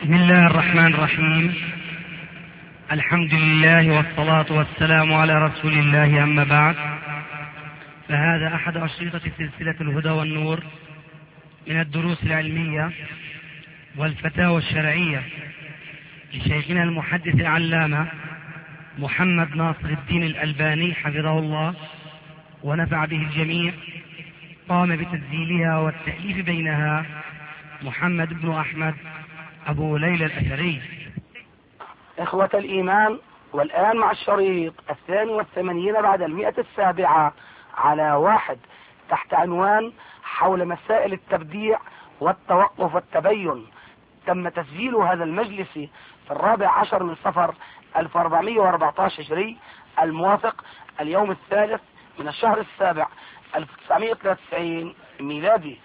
بسم الله الرحمن الرحيم. الحمد لله والصلاة والسلام على رسول الله، أما بعد، فهذا أحد أشرطة سلسلة الهدى والنور من الدروس العلمية والفتاوى الشرعية لشيخنا المحدث العلامة محمد ناصر الدين الألباني حفظه الله ونفع به الجميع. قام بتسجيلها والتأليف بينها محمد بن أحمد أبو ليلى الأثري. إخوة الإيمان، والآن مع الشريط 82 بعد 107 على 1 تحت عنوان حول مسائل التبديع والتوقف والتبين. تم تسجيل هذا المجلس في 14 من صفر 1414 هجري، الموافق اليوم 3 من الشهر السابع 1993 ميلادي.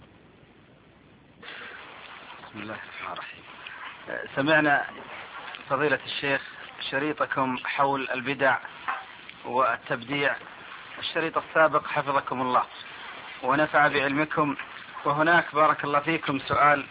بسم الله الرحمن الرحيم. سمعنا فضيلة الشيخ شريطكم حول البدع والتبديع، الشريط السابق حفظكم الله ونفع بعلمكم. وهناك بارك الله فيكم سؤال.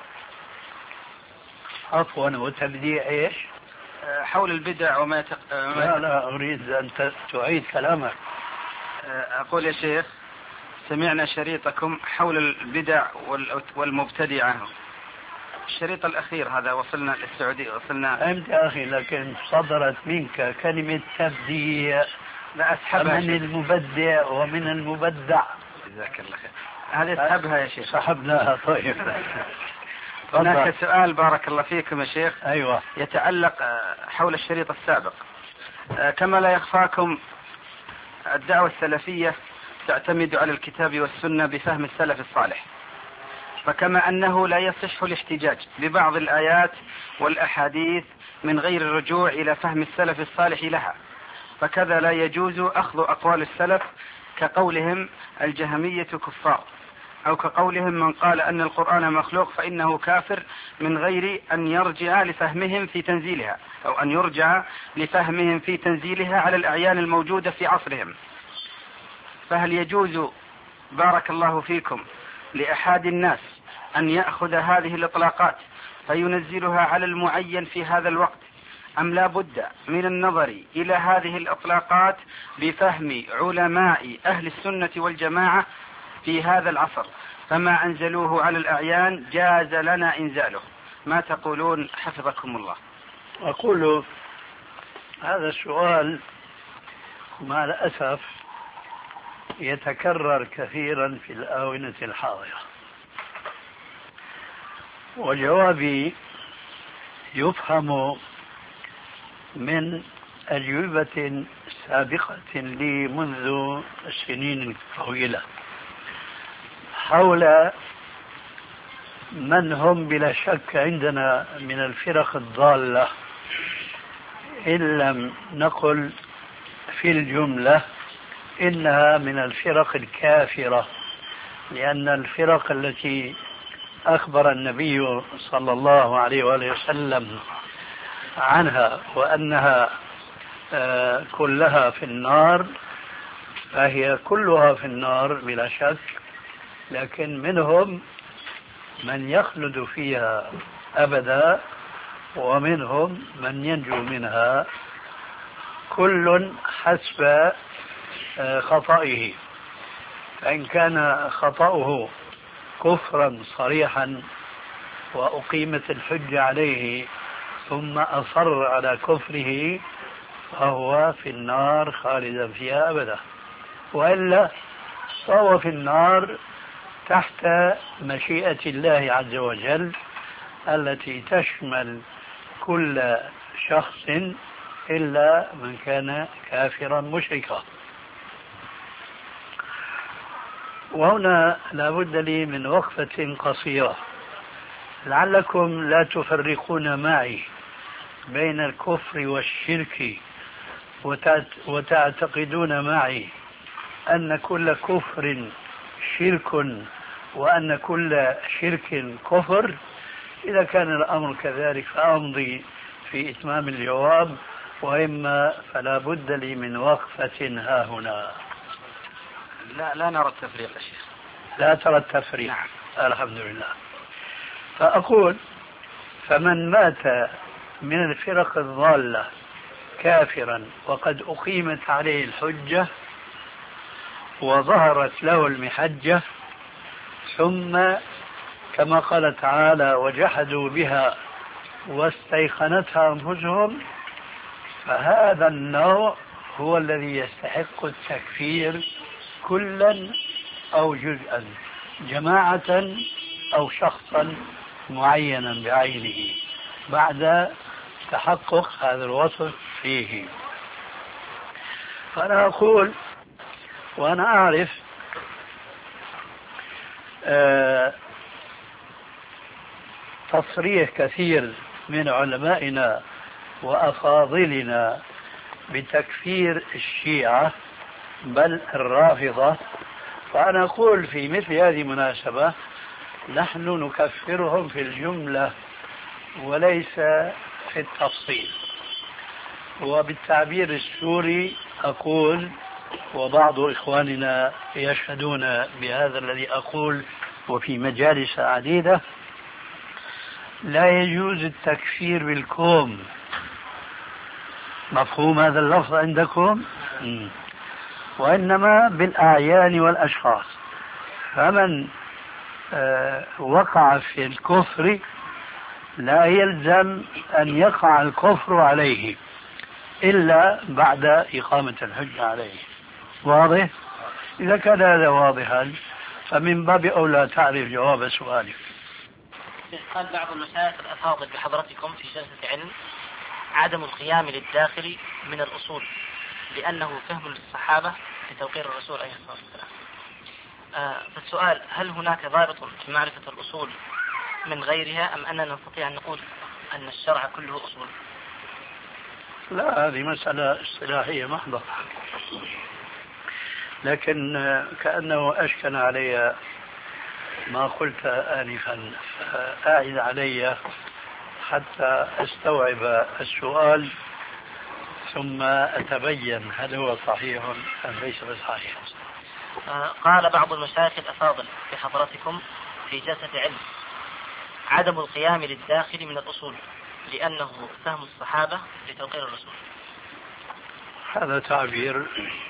عفوا، وتبديع ايش؟ حول البدع وما لا اريد ان تعيد كلامك. اقول يا شيخ، سمعنا شريطكم حول البدع والمبتدعة، الشريط الأخير هذا وصلنا للسعودية، وصلنا فهمت يا أخي، لكن صدرت منك كلمة تبديع. لا أسحبها من المبدع ومن المبدع. جزاك الله خير. هذه اسحبها يا شيخ. سحبناها. طيب. هناك سؤال بارك الله فيكم يا شيخ. أيوة. يتعلق حول الشريط السابق. كما لا يخفاكم، الدعوة السلفية تعتمد على الكتاب والسنة بفهم السلف الصالح، فكما أنه لا يصح الاحتجاج ببعض الآيات والأحاديث من غير الرجوع إلى فهم السلف الصالح لها، فكذا لا يجوز أخذ أقوال السلف كقولهم الجهمية كفار، أو كقولهم من قال أن القرآن مخلوق فإنه كافر، من غير أن يرجع لفهمهم في تنزيلها، أو أن يرجع لفهمهم في تنزيلها على الأعيان الموجودة في عصرهم. فهل يجوز بارك الله فيكم لأحد الناس أن يأخذ هذه الإطلاقات فينزلها على المعين في هذا الوقت، أم لا بد من النظر إلى هذه الإطلاقات بفهم علماء أهل السنة والجماعة في هذا العصر، فما أنزلوه على الأعيان جاز لنا إنزاله؟ ما تقولون حفظكم الله؟ أقول هذا السؤال مع الأسف يتكرر كثيرا في الآونة الحاضرة، وجوابي يفهم من أجوبة سابقة لي منذ سنين طويلة حول من هم بلا شك عندنا من الفرق الضالة، إن لم نقل في الجملة إنها من الفرق الكافرة، لأن الفرق التي أخبر النبي صلى الله عليه وآله وسلم عنها وأنها كلها في النار، فهي كلها في النار بلا شك، لكن منهم من يخلد فيها أبدا ومنهم من ينجو منها، كل حسب خطئه. فإن كان خطأه كفرا صريحا وأقيمت الحجة عليه ثم أصر على كفره فهو في النار خالدا فيها أبدا، وإلا فهو في النار تحت مشيئة الله عز وجل التي تشمل كل شخص إلا من كان كافرا مشركا. وهنا لا بد لي من وقفة قصيرة، لعلكم لا تفرقون معي بين الكفر والشرك وتعتقدون معي أن كل كفر شرك وأن كل شرك كفر. إذا كان الأمر كذلك فأمضي في إتمام الجواب، وإما فلا بد لي من وقفة ها هنا. لا نرى التفريق يا شيخ. لا ترى التفريق. نعم. الحمد لله. فأقول فمن مات من الفرق الضالة كافرا وقد أقيمت عليه الحجة وظهرت له المحجة، ثم كما قال تعالى وجحدوا بها واستيقنتها أنفسهم، فهذا النوع هو الذي يستحق التكفير كلا أو جزءا، جماعة أو شخصا معينا بعينه بعد تحقق هذا الوصف فيه. فأنا أقول وأنا أعرف تصريح كثير من علمائنا وأفاضلنا بتكفير الشيعة بل الرافضة، فأنا أقول في مثل هذه المناسبة نحن نكفرهم في الجملة وليس في التفصيل. وبالتعبير السوري أقول، وبعض إخواننا يشهدون بهذا الذي أقول وفي مجالس عديدة، لا يجوز التكفير بالكوم. مفهوم هذا اللفظ عندكم؟ وإنما بالأعيان والأشخاص. فمن وقع في الكفر لا يلزم أن يقع الكفر عليه إلا بعد إقامة الحجة عليه. واضح؟ إذا كان هذا واضحا فمن باب أولى تعرف جواب سؤالك. قال بعض المشايخ الأفاضل بحضرتكم في جلسة علم عدم القيام للداخل من الأصول لأنه فهم للصحابة لتوقير الرسول عليه الصلاة والسلام. فالسؤال: هل هناك ضابط في معرفة الأصول من غيرها أم أننا نستطيع أن نقول أن الشرع كله أصول؟ لا، هذه مسألة اصطلاحية محضة، لكن كأنه أشكل علي ما قلت آنفا، فأعد علي حتى أستوعب السؤال ثم أتبين هل هو صحيح أم ليس بصحيح. قال بعض المشايخ الأفاضل بحضرتكم في جلسة علم عدم القيام للداخل من الأصول لأنه فهم الصحابة لتوقير الرسول. هذا تعبير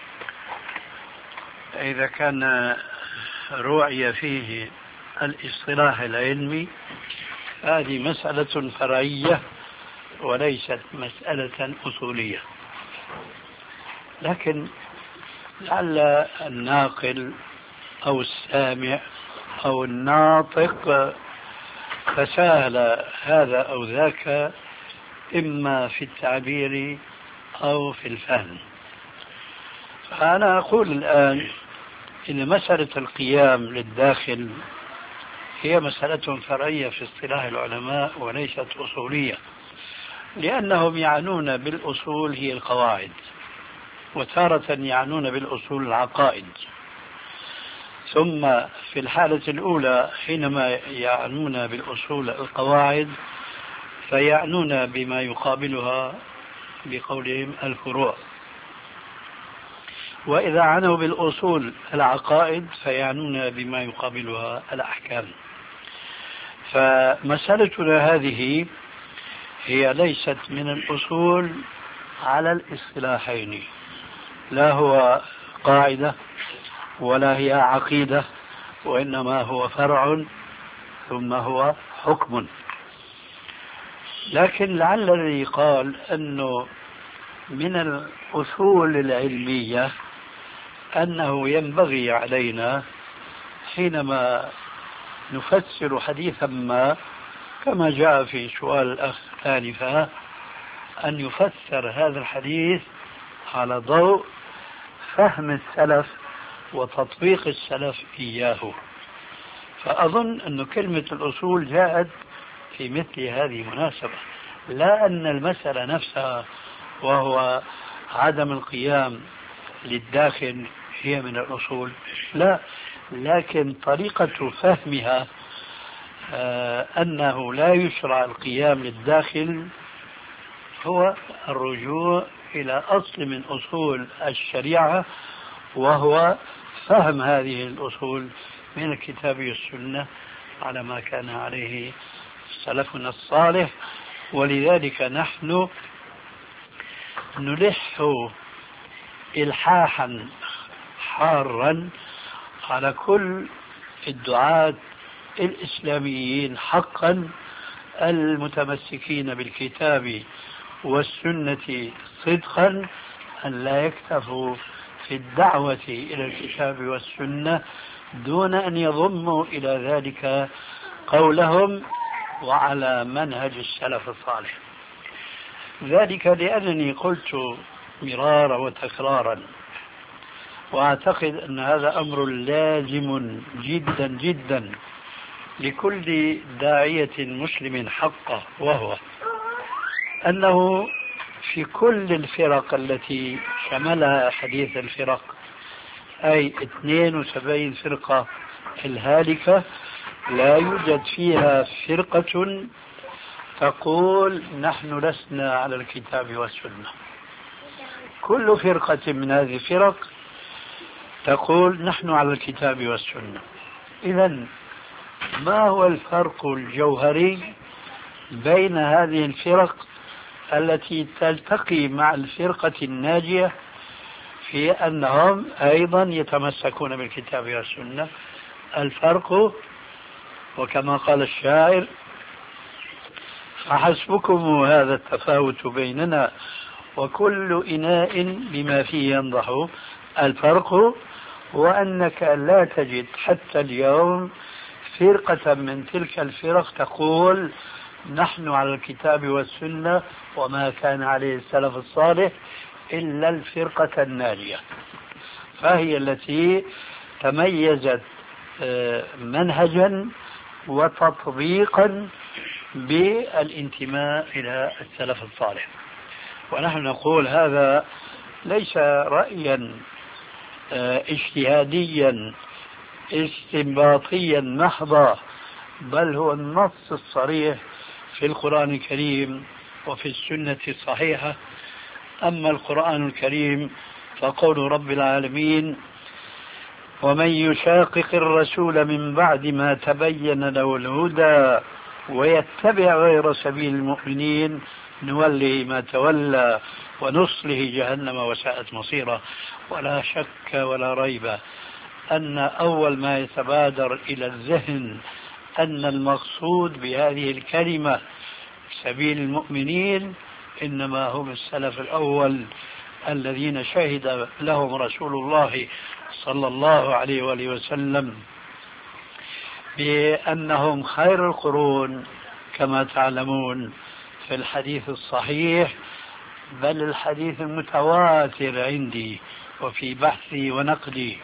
إذا كان رؤي فيه الاصطلاح العلمي هذه مسألة فرعية وليست مسألة أصولية، لكن لعل الناقل أو السامع أو الناطق تساهل هذا أو ذاك إما في التعبير أو في الفهم. فأنا أقول الآن إن مسألة القيام للداخل هي مسألة فرعية في اصطلاح العلماء وليست أصولية، لأنهم يعنون بالأصول هي القواعد، وتارة يعنون بالأصول العقائد. ثم في الحالة الأولى حينما يعنون بالأصول القواعد فيعنون بما يقابلها بقولهم الفروع، وإذا عنوا بالأصول العقائد فيعنون بما يقابلها الأحكام. فمسألتنا هذه هي ليست من الأصول على الاصطلاحين، لا هو قاعدة ولا هي عقيدة، وإنما هو فرع ثم هو حكم. لكن لعل الذي قال أنه من الأصول العلمية أنه ينبغي علينا حينما نفسر حديثا ما كما جاء في سؤال الأخ آنفا أن يفسر هذا الحديث على ضوء فهم السلف وتطبيق السلف إياه. فأظن أن كلمة الأصول جاءت في مثل هذه المناسبة، لا أن المسألة نفسها وهو عدم القيام للداخل هي من الأصول، لا، لكن طريقة فهمها أنه لا يشرع القيام للداخل هو الرجوع إلى أصل من أصول الشريعة، وهو فهم هذه الأصول من الكتاب والسنة على ما كان عليه سلفنا الصالح. ولذلك نحن نلح إلحاحا حارا على كل الدعاة الإسلاميين حقا المتمسكين بالكتاب والسنة صدقا أن لا يكتفوا في الدعوة إلى الكتاب والسنة دون أن يضموا إلى ذلك قولهم وعلى منهج السلف الصالح. ذلك لأنني قلت مرارا وتكرارا، وأعتقد أن هذا أمر لازم جدا جدا لكل داعية مسلم حقه، وهو أنه في كل الفرق التي شملها حديث الفرق، أي 72 فرقة الهالكة، لا يوجد فيها فرقة تقول نحن لسنا على الكتاب والسنة. كل فرقة من هذه الفرق تقول نحن على الكتاب والسنة. إذن ما هو الفرق الجوهري بين هذه الفرق التي تلتقي مع الفرقة الناجية في أنهم أيضا يتمسكون بالكتاب والسنة؟ الفرق وكما قال الشاعر: فحسبكم هذا التفاوت بيننا وكل إناء بما فيه ينضح. الفرق هو أنك لا تجد حتى اليوم فرقة من تلك الفرق تقول نحن على الكتاب والسنة وما كان عليه السلف الصالح إلا الفرقة الناجية، فهي التي تميزت منهجا وتطبيقا بالانتماء إلى السلف الصالح. ونحن نقول هذا ليس رأيا اجتهاديا استنباطيا محضا، بل هو النص الصريح في القرآن الكريم وفي السنة الصحيحة. أما القرآن الكريم فقول رب العالمين: ومن يشاقق الرسول من بعد ما تبين له الهدى ويتبع غير سبيل المؤمنين نوله ما تولى ونصله جهنم وساءت مصيره. ولا شك ولا ريب أن أول ما يتبادر إلى الذهن أن المقصود بهذه الكلمة سبيل المؤمنين إنما هم السلف الأول الذين شهد لهم رسول الله صلى الله عليه وآله وسلم بأنهم خير القرون، كما تعلمون في الحديث الصحيح، بل الحديث المتواتر عندي وفي بحثي ونقدي: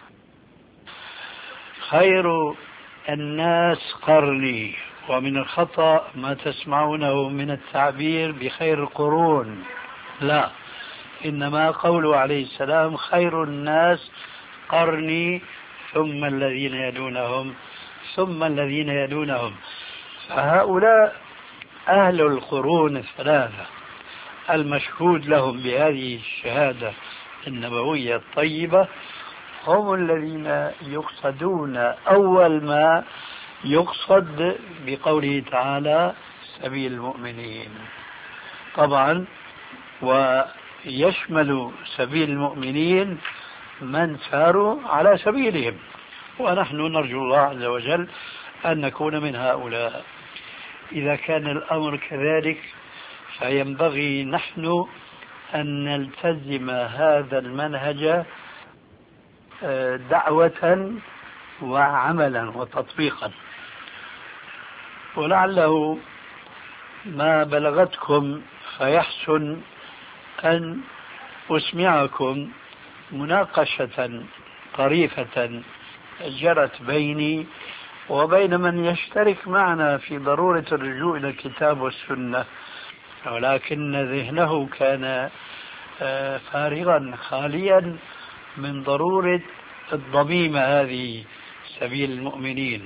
خير الناس قرني. ومن الخطأ ما تسمعونه من التعبير بخير القرون، لا، إنما قوله عليه السلام خير الناس قرني ثم الذين يلونهم ثم الذين يلونهم. فهؤلاء أهل القرون الثلاثة المشهود لهم بهذه الشهادة النبوية الطيبة هم الذين يقصدون أول ما يقصد بقوله تعالى سبيل المؤمنين. طبعا ويشمل سبيل المؤمنين من ساروا على سبيلهم، ونحن نرجو الله عز وجل أن نكون من هؤلاء. إذا كان الأمر كذلك فينبغي نحن أن نلتزم هذا المنهج دعوة وعملا وتطبيقا. ولعله ما بلغتكم فيحسن أن أسمعكم مناقشة طريفة جرت بيني وبين من يشترك معنا في ضرورة الرجوع إلى الكتاب والسنة، ولكن ذهنه كان فارغا خاليا من ضرورة الضميمة هذه سبيل المؤمنين.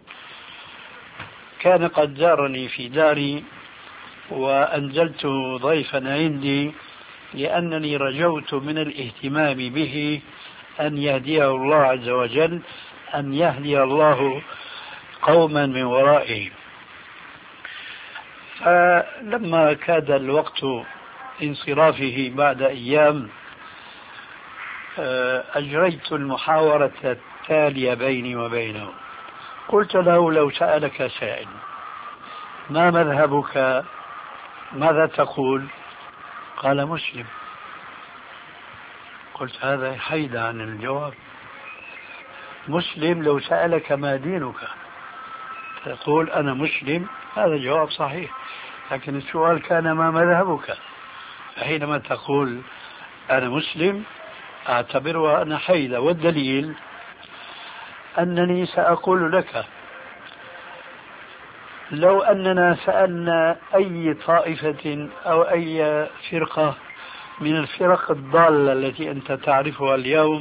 كان قد زارني في داري وأنزلت ضيفا عندي لأنني رجوت من الاهتمام به أن يهديه الله عز وجل، أن يهدي الله قوما من ورائه. فلما كاد الوقت انصرافه بعد أيام أجريت المحاورة التالية بيني وبينه. قلت له: لو سألك سائل ما مذهبك ماذا تقول؟ قال: مسلم. قلت: هذا حيد عن الجواب. مسلم لو سألك ما دينك تقول أنا مسلم، هذا جواب صحيح، لكن السؤال كان ما مذهبك، فحينما تقول أنا مسلم أعتبرها أنا حيدة. والدليل أنني سأقول لك لو أننا سألنا أي طائفة أو أي فرقة من الفرق الضالة التي أنت تعرفها اليوم،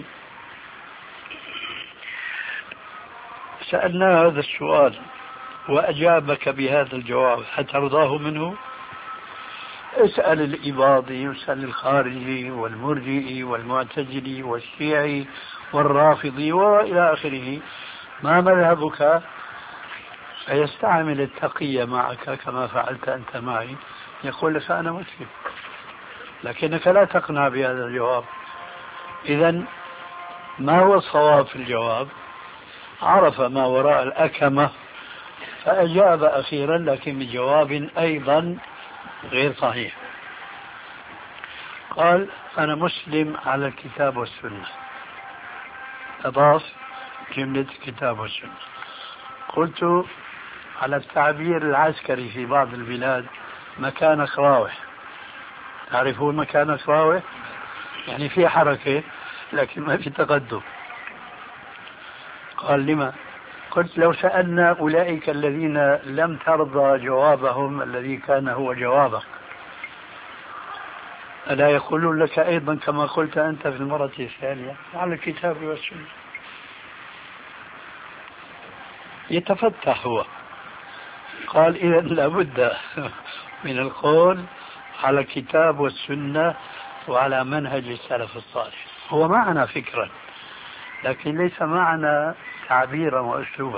سألنا هذا السؤال وأجابك بهذا الجواب، هترضاه منه؟ اسأل الإباضي واسأل الخارجي والمرجئي والمعتزلي والشيعي والرافضي وإلى آخره ما مذهبك، فيستعمل التقية معك كما فعلت أنت معي، يقول لك أنا مسلم، لكنك لا تقنع بهذا الجواب. إذن ما هو الصواب في الجواب؟ عرف ما وراء الأكمة فأجاب أخيرا، لكن بجواب أيضا غير صحيح. قال: أنا مسلم على الكتاب والسنة، أضاف جملة الكتاب والسنة. قلت: على التعبير العسكري في بعض البلاد مكانك راوح، تعرفون مكانك راوح؟ يعني في حركة لكن ما في تقدم. قال: لما؟ قلت: لو سألنا أولئك الذين لم ترضى جوابهم الذي كان هو جوابك، ألا يقولون لك أيضا كما قلت أنت في المرة الثانية على الكتاب والسنة؟ يتفتح هو. قال: إذا لابد من القول على الكتاب والسنة وعلى منهج السلف الصالح. هو معنا فكرا لكن ليس معنا تعبيرا وأسلوبا.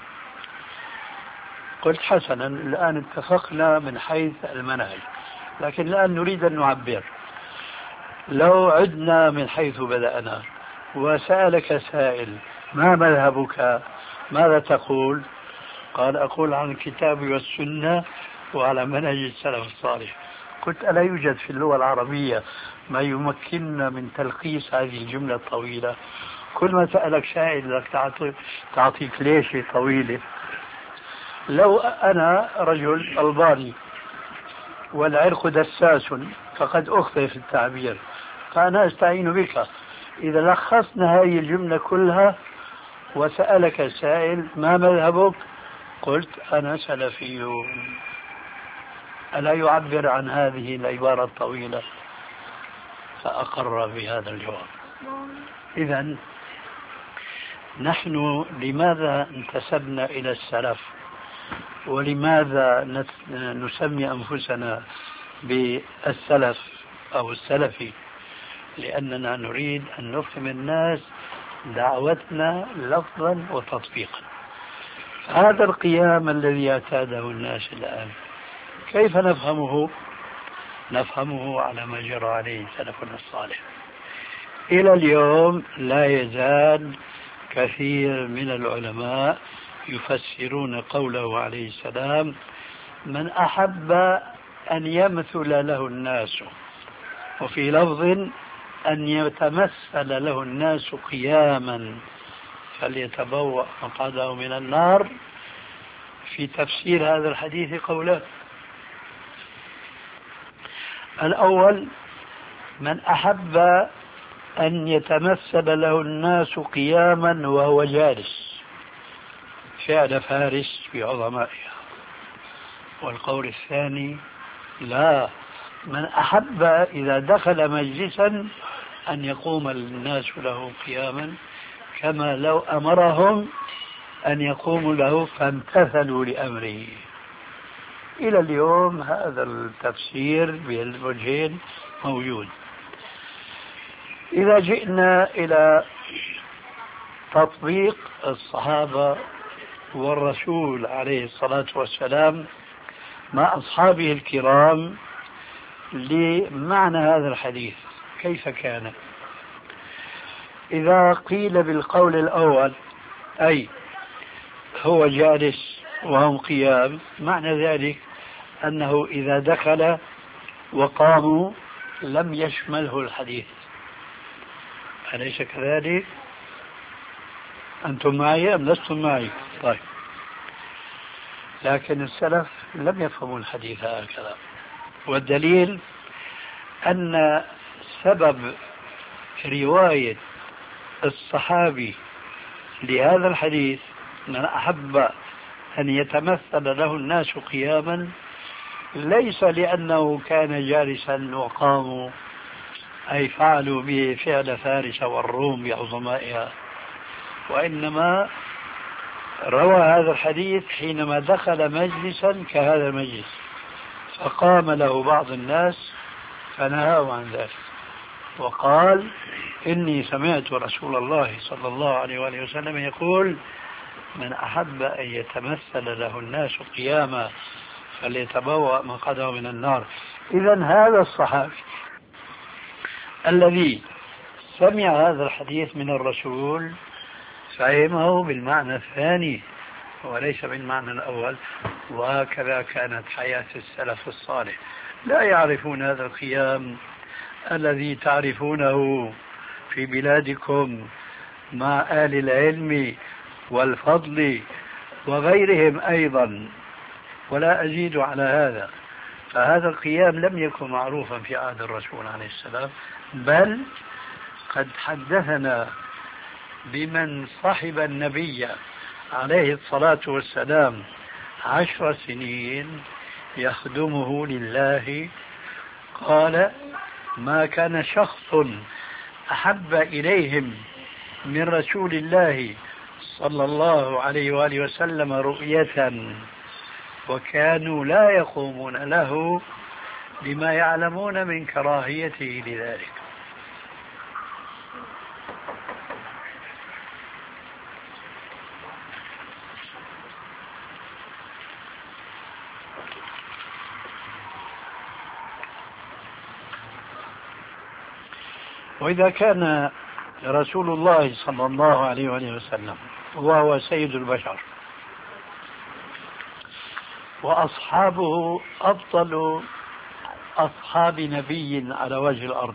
قلت: حسنا، الآن اتفقنا من حيث المنهج، لكن الآن نريد أن نعبر. لو عدنا من حيث بدأنا وسألك سائل ما مذهبك ماذا تقول؟ قال: أقول عن الكتاب والسنة وعلى منهج السلف الصالح. قلت: ألا يوجد في اللغة العربية ما يمكننا من تلخيص هذه الجملة الطويلة؟ كل ما سألك سائل لك تعطيك ليشة طويلة. لو أنا رجل ألباني والعرق دساس فقد أخطئ في التعبير، فأنا أستعين بك. إذا لخصنا هذه الجملة كلها وسألك سائل ما مذهبك؟ قلت: أنا سلفي. ألا يعبر عن هذه العبارة الطويلة؟ فأقر بهذا الجواب. إذن نحن لماذا انتسبنا إلى السلف ولماذا نسمي أنفسنا بالسلف أو السلفي؟ لأننا نريد أن نفهم الناس دعوتنا لفظا وتطبيقا. هذا القيام الذي اعتاده الناس الآن كيف نفهمه؟ نفهمه على ما جرى عليه سلفنا الصالح. إلى اليوم لا يزال كثير من العلماء يفسرون قوله عليه السلام: من أحب أن يمثل له الناس، وفي لفظ أن يتمثل له الناس قياما فليتبوأ مقعده من النار. في تفسير هذا الحديث قولان: الأول من أحب أن يتمثل له الناس قياما وهو جالس، فعل فارس في عظمائها. والقول الثاني: لا، من أحب إذا دخل مجلسا أن يقوم الناس له قياما كما لو أمرهم أن يقوموا له فامتثلوا لأمره. إلى اليوم هذا التفسير بالوجهين موجود. إذا جئنا إلى تطبيق الصحابة والرسول عليه الصلاة والسلام مع أصحابه الكرام لمعنى هذا الحديث كيف كان. إذا قيل بالقول الأول أي هو جالس وهم قيام، معنى ذلك أنه إذا دخل وقاموا لم يشمله الحديث، أليس كذلك؟ أنتم معي أم لستم معي؟ طيب، لكن السلف لم يفهموا الحديث هكذا، والدليل أن سبب رواية الصحابي لهذا الحديث من أحب أن يتمثل له الناس قياما ليس لأنه كان جالسا وقاموا، أي فعلوا به فعل فارس والروم بعظمائها، وإنما روى هذا الحديث حينما دخل مجلسا كهذا المجلس فقام له بعض الناس فنهاه عن ذلك وقال إني سمعت رسول الله صلى الله عليه وآله وسلم يقول من أحب أن يتمثل له الناس قياما فليتبوأ مقعده من النار. إذا هذا الصحابي الذي سمع هذا الحديث من الرسول فهمه بالمعنى الثاني وليس بالمعنى الأول، وهكذا كانت حياة السلف الصالح، لا يعرفون هذا القيام الذي تعرفونه في بلادكم مع آل العلم والفضل وغيرهم أيضا، ولا أزيد على هذا. فهذا القيام لم يكن معروفا في عهد الرسول عليه السلام، بل قد حدثنا بمن صحب النبي عليه الصلاة والسلام 10 سنين يخدمه لله، قال ما كان شخص أحب إليهم من رسول الله صلى الله عليه وآله وسلم رؤية وكانوا لا يقومون له لما يعلمون من كراهيته لذلك. وإذا كان رسول الله صلى الله عليه وسلم وهو سيد البشر وأصحابه أفضل أصحاب نبي على وجه الأرض،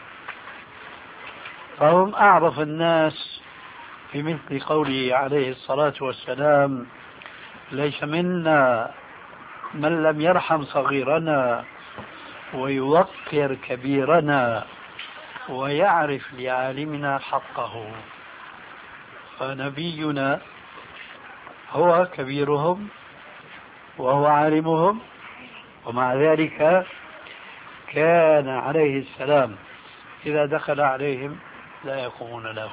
فهم أعرف الناس بمثل قوله عليه الصلاة والسلام ليس منا من لم يرحم صغيرنا ويوقر كبيرنا ويعرف لعالمنا حقه. فنبينا هو كبيرهم وهو عالمهم، ومع ذلك كان عليه السلام إذا دخل عليهم لا يقومون له.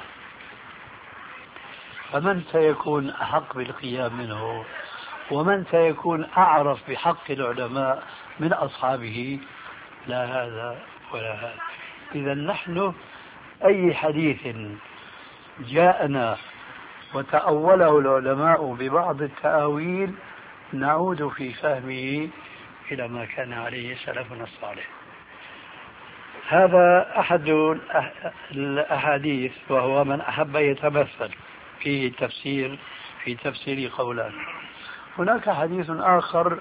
فمن سيكون أحق بالقيام منه؟ ومن سيكون أعرف بحق العلماء من أصحابه؟ لا هذا ولا هذا. إذا نحن أي حديث جاءنا وتأوله العلماء ببعض التأويل نعود في فهمه إلى ما كان عليه سلفنا الصالح. هذا أحد الأحاديث، وهو من أحب يتمثل في تفسير قولان. هناك حديث آخر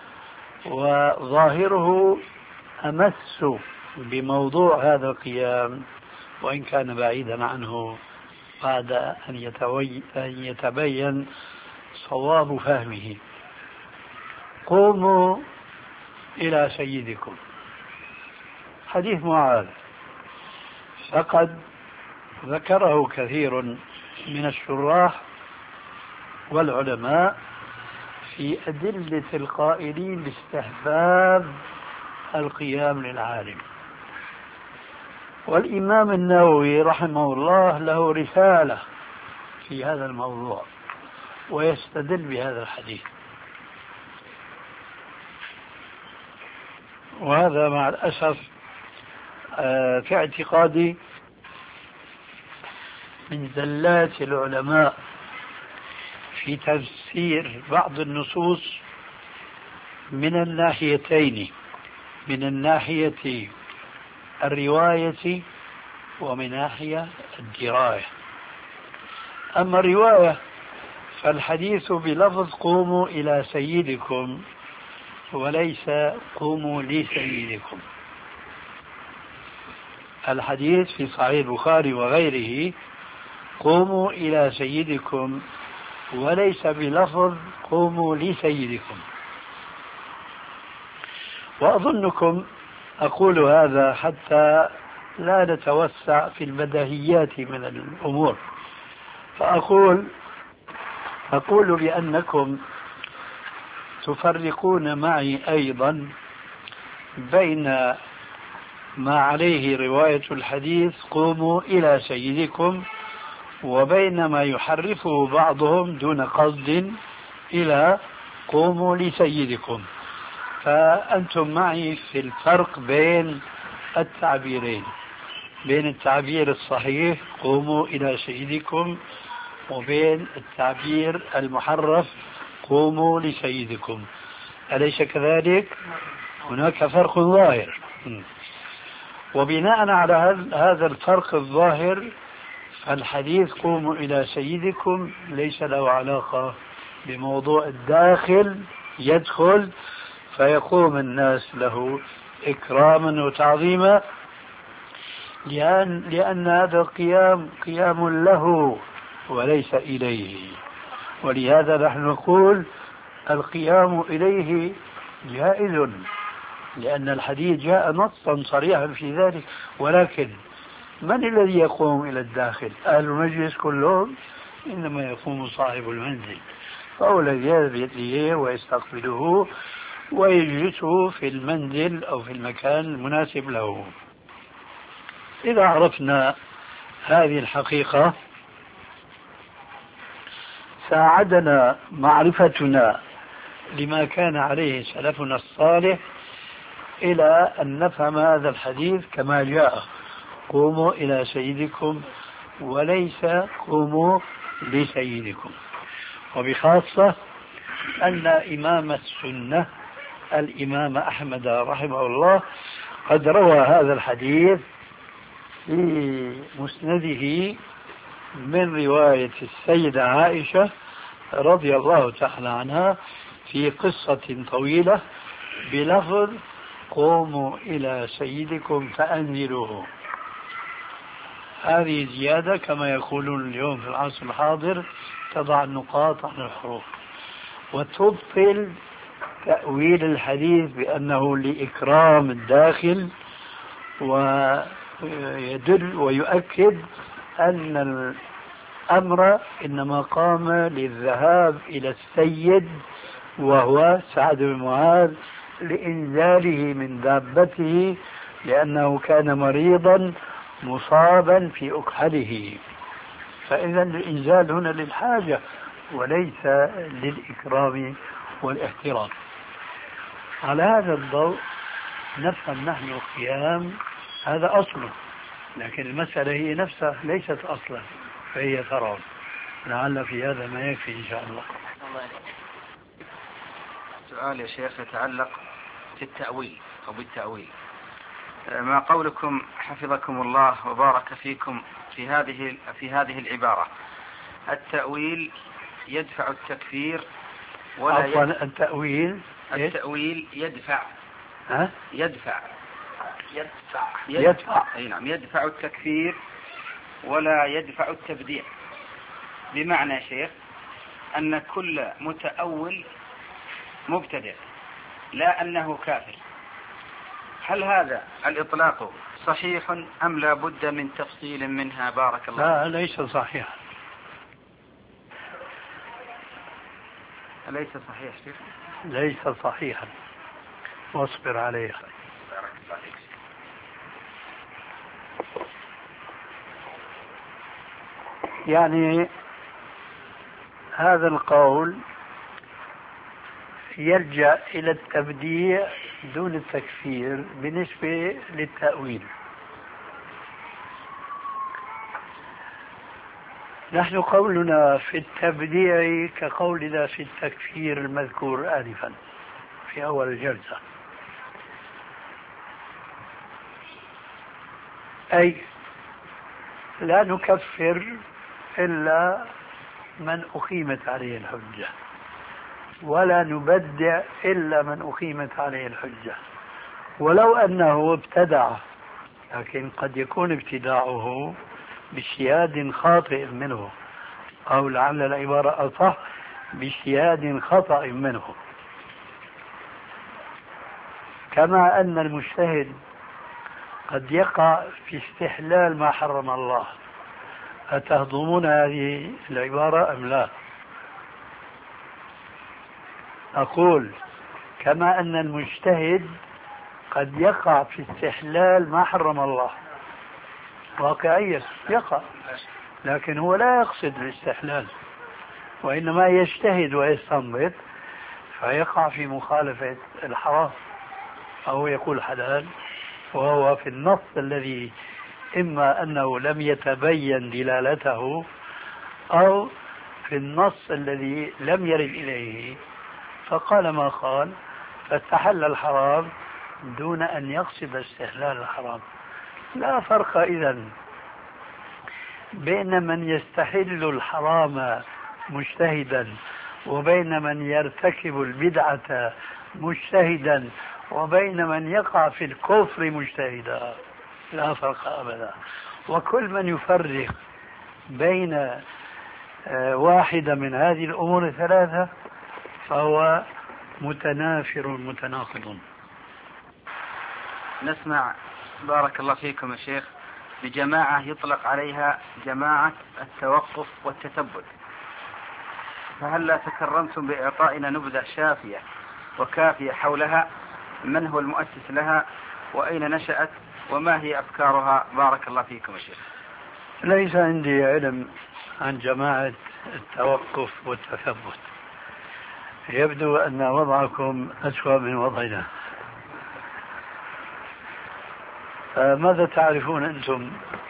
وظاهره أمس بموضوع هذا القيام وإن كان بعيدا عنه بعد أن يتبين صواب فهمه. قوموا إلى سيدكم، حديث معاذ، فقد ذكره كثير من الشراح والعلماء في أدلة القائلين باستحباب القيام للعالم. والإمام النووي رحمه الله له رسالة في هذا الموضوع ويستدل بهذا الحديث، وهذا مع الأسف في اعتقادي من زلات العلماء في تفسير بعض النصوص من الناحيتين، من الناحية الرواية ومن ناحية الدراية. أما الرواية فالحديث بلفظ قوموا إلى سيدكم وليس قوموا لسيدكم. الحديث في صحيح البخاري وغيره قوموا إلى سيدكم وليس بلفظ قوموا لسيدكم. وأظنكم أقول هذا حتى لا نتوسع في البديهيات من الأمور، فأقول بأنكم تفرقون معي أيضا بين ما عليه رواية الحديث قوموا إلى سيدكم وبين ما يحرفه بعضهم دون قصد إلى قوموا لسيدكم. فأنتم معي في الفرق بين التعبيرين، بين التعبير الصحيح قوموا إلى سيدكم وبين التعبير المحرف قوموا لسيدكم. أليس كذلك؟ هناك فرق ظاهر، وبناء على هذا الفرق الظاهر فالحديث قوموا إلى سيدكم ليس له علاقة بموضوع الداخل يدخل فيقوم الناس له إكراما وتعظيما، لأن هذا القيام قيام له وليس إليه. ولهذا نحن نقول القيام إليه جائز، لأن الحديث جاء نصا صريحا في ذلك. ولكن من الذي يقوم إلى الداخل؟ أهل المجلس كلهم؟ إنما يقوم صاحب المنزل، فهو الذي يذهب إليه ويستقبله ويجلسه في المنزل أو في المكان المناسب له. إذا عرفنا هذه الحقيقة ساعدنا معرفتنا لما كان عليه سلفنا الصالح إلى أن نفهم هذا الحديث كما جاء قوموا إلى سيدكم وليس قوموا لسيدكم. وبخاصة أن إمام السنة الإمام أحمد رحمه الله قد روى هذا الحديث في مسنده من رواية السيدة عائشة رضي الله تعالى عنها في قصة طويلة بلفظ قوموا إلى سيدكم فأنزلوه. هذه زيادة كما يقولون اليوم في العصر الحاضر تضع النقاط عن الحروف وتبطل تأويل الحديث بأنه لإكرام الداخل، ويدل ويؤكد أن الأمر إنما قام للذهاب إلى السيد وهو سعد بن معاذ لإنزاله من دابته لأنه كان مريضا مصابا في أكحله. فإذا الإنزال هنا للحاجة وليس للإكرام والاحترام. على هذا الضوء نفهم نحن القيام هذا أصله، لكن المسألة هي نفسها ليست أصلا فهي فرع. لعل في هذا ما يكفي إن شاء الله. سؤال يا شيخ يتعلق في التأويل أو بالتأويل. ما قولكم حفظكم الله وبارك فيكم في هذه العبارة التأويل يدفع التكفير ولا التأويل يدفع أي نعم يدفع التكفير ولا يدفع التبديع. بمعنى يا شيخ أن كل متأول مبتدع لا أنه كافر. هل هذا الإطلاق صحيح أم لا بد من تفصيل منها؟ بارك الله. لا ليس صحيح. ليس صحيح شيخ؟ ليس صحيحا، واصبر عليها. بارك الله فيك. يعني هذا القول يلجأ إلى التبديع دون التكفير بالنسبة للتأويل. نحن قولنا في التبديع كقولنا في التكفير المذكور آنفا في أول الجلسة. أي لا نكفر إلا من أقيمت عليه الحجة، ولا نبدع إلا من أقيمت عليه الحجة، ولو أنه ابتدع، لكن قد يكون ابتداعه باجتهاد خاطئ منه، أو لعل العبارة أصح باجتهاد خطأ منه. كما أن المجتهد قد يقع في استحلال ما حرم الله. أتهضمون هذه العبارة أم لا؟ أقول كما أن المجتهد قد يقع في استحلال ما حرم الله واقعيا، يقع، لكن هو لا يقصد الاستحلال، وإنما يجتهد ويستنبط فيقع في مخالفة الحرام، أو يقول حلال وهو في النص الذي إما أنه لم يتبين دلالته، أو في النص الذي لم يرد إليه فقال ما قال، فاستحل الحرام دون أن يقصد استحلال الحرام. لا فرق إذن بين من يستحل الحرام مجتهدا وبين من يرتكب البدعة مجتهدا وبين من يقع في الكفر مجتهدا، لا فرق أبدا. وكل من يفرق بين واحدة من هذه الأمور الثلاثة فهو متنافر متناقض. نسمع بارك الله فيكم يا شيخ بجماعة يطلق عليها جماعة التوقف والتثبت، فهل لا تكرمتم بإعطائنا نبذة شافية وكافية حولها؟ من هو المؤسس لها وأين نشأت وما هي أفكارها؟ بارك الله فيكم يا شيخ. ليس عندي علم عن جماعة التوقف والتثبت، يبدو أن وضعكم أسوأ من وضعنا. ماذا تعرفون أنتم؟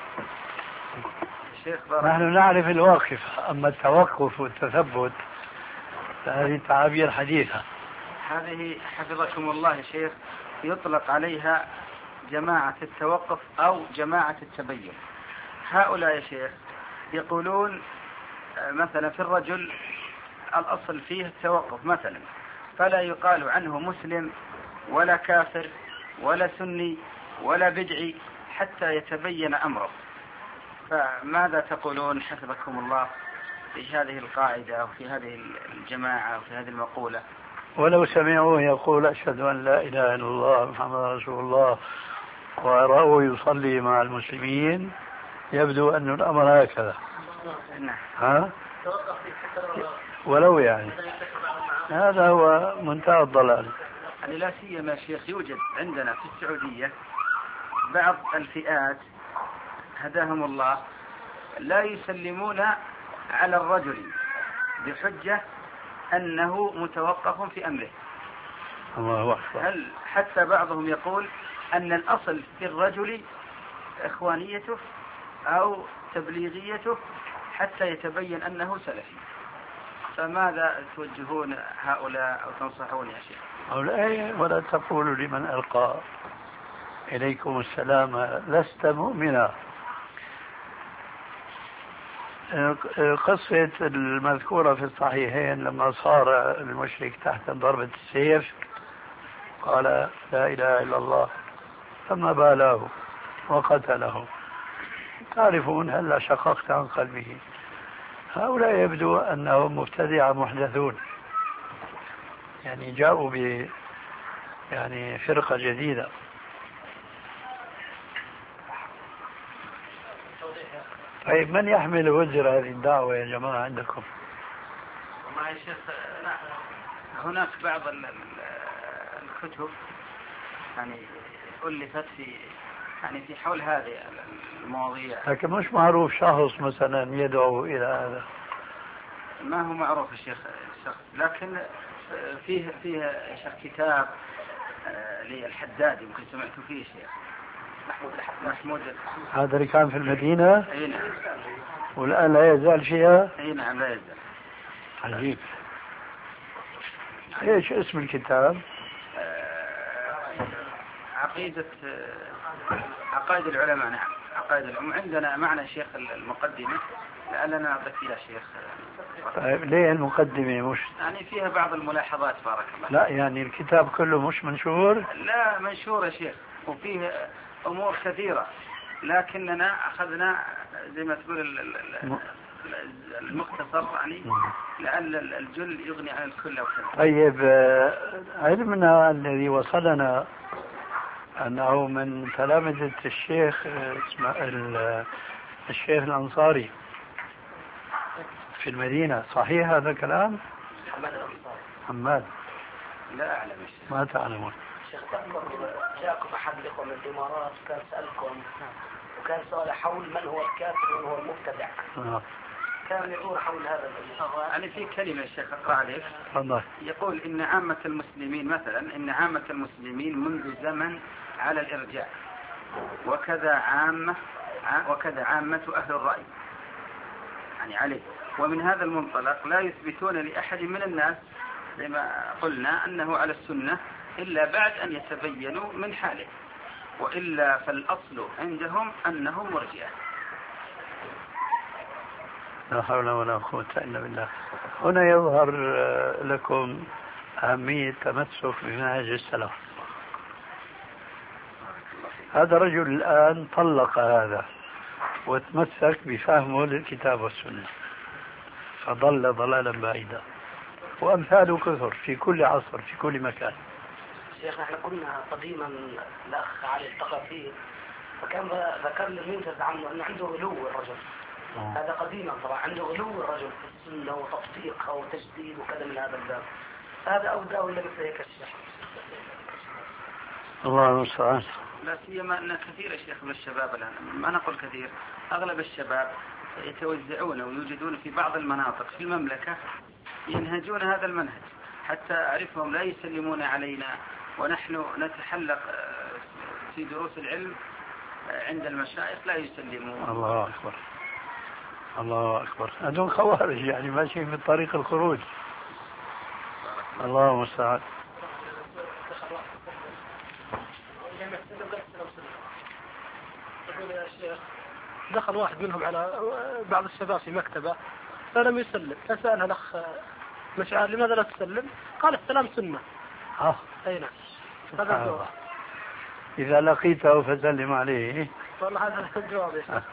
نحن نعرف الواقف، أما التوقف والتثبت فهذه تعابير حديثة. هذه حفظكم الله يا شيخ يطلق عليها جماعة التوقف أو جماعة التبين. هؤلاء يا شيخ يقولون مثلا في الرجل الأصل فيه التوقف مثلا، فلا يقال عنه مسلم ولا كافر ولا سني ولا بدعي حتى يتبين أمره. فماذا تقولون حفظكم الله في هذه القاعدة أو في هذه الجماعة أو في هذه المقولة؟ ولو سمعوه يقول أشهد أن لا إله إلا الله محمد رسول الله ورأوه يصلي مع المسلمين يبدو أن الأمر هكذا. ها؟ ولو يعني هذا هو منتهى الضلال. يعني لا سيما يا شيخ يوجد عندنا في السعودية بعض الفئات هداهم الله لا يسلمون على الرجل بحجة أنه متوقف في أمره. الله أكبر. هل حتى بعضهم يقول أن الأصل في الرجل إخوانيته أو تبليغيته حتى يتبين أنه سلفي. فماذا توجهون هؤلاء أو تنصحون يا شيخ؟ هؤلاء ولا تقولوا لمن ألقى إليكم السلام لست مؤمنا. قصة المذكورة في الصحيحين لما صار المشرك تحت ضربة السيف قال لا إله إلا الله ثم بالاه وقتله، تعرفون هل شققت عن قلبه. هؤلاء يبدو أنهم مبتدعة محدثون، يعني جاءوا ب يعني فرقة جديدة. طيب من يحمل وزر هذه الدعوة يا جماعة عندكم؟ والله يا شيخ هناك بعض الكتب يعني ألفت في حول هذه المواضيع، لكن مش معروف شخص مثلا يدعو إلى هذا. ما هو معروف يا شيخ الشخص، لكن فيه شيخ كتاب للحداد يمكن سمعتوا فيه شيخ محمود. هذا اللي كان في المدينة؟ اي نعم. والآن لا يزال فيها؟ اي نعم لا يزال. عجيب. ايش اسم الكتاب؟ عقيدة عقائد العلماء. نعم عقائد العلماء عندنا معنى شيخ المقدمة لعلنا نعطيك يا شيخ. طيب ليه المقدمة مش يعني فيها بعض الملاحظات بارك الله. لا يعني الكتاب كله مش منشور؟ لا منشور يا شيخ وفيه أمور كثيرة لكننا أخذنا زي ما تقول المختصر يعني لأن الجل يغني عن الكل أو كذا. طيب علمنا الذي وصلنا أنه من تلامذة الشيخ الشيخ الأنصاري في المدينة، صحيح هذا الكلام؟ حماد لا أعلم الشيخ. ما تعلمون؟ شيخ تذكر جاءكم أحد الإخوة من الإمارات كان سألكم وكان سؤال حول من هو الكافر ومن هو المبتدع. كان يدور حول هذا الأمر. يعني في كلمة يا شيخ أقرأ عليك. يقول إن عامة المسلمين مثلا إن عامة المسلمين منذ زمن على الإرجاء وكذا عامة أهل الرأي يعني عليه. ومن هذا المنطلق لا يثبتون لأحد من الناس زي ما قلنا أنه على السنة إلا بعد أن يتبينوا من حاله وإلا فالأصل عندهم أنهم مرجئة. لا حول ولا قوة إلا بالله. هنا يظهر لكم أهمية تمسك بمنهج السلف. هذا الرجل الآن طلق هذا وتمسك بفهمه للكتاب والسنة فضل ضلالا بعيدا، وأمثاله كثر في كل عصر في كل مكان. شيخ احنا كنا قديما الأخ علي التقى فيه فكان ذكر لي ينجز عنه أنه عنده غلو الرجل. هذا قديما طبعا عنده غلو الرجل في السنة وتطبيق أو تجديد وكذا من هذا الباب. هذا أودى ولا مثل هيك الشيخ؟ الله المستعان. لا سيما أن كثير يا شيخ من الشباب الآن، ما نقول كثير، أغلب الشباب يتوزعون ويوجدون في بعض المناطق في المملكة ينهجون هذا المنهج حتى أعرفهم لا يسلمون علينا ونحن نتحلق في دروس العلم عند المشايخ لا يسلمون. الله أكبر الله أكبر. هذول خوارج يعني ماشيين في طريق الخروج. الله المستعان. دخل واحد منهم على بعض الشباب في مكتبه فلم يسلم، فسألها الأخ مشعار لماذا لا تسلم؟ قال السلام سنة. أي نعم. هذا إذا لقيته فسلم عليه. والله هذا الجواب.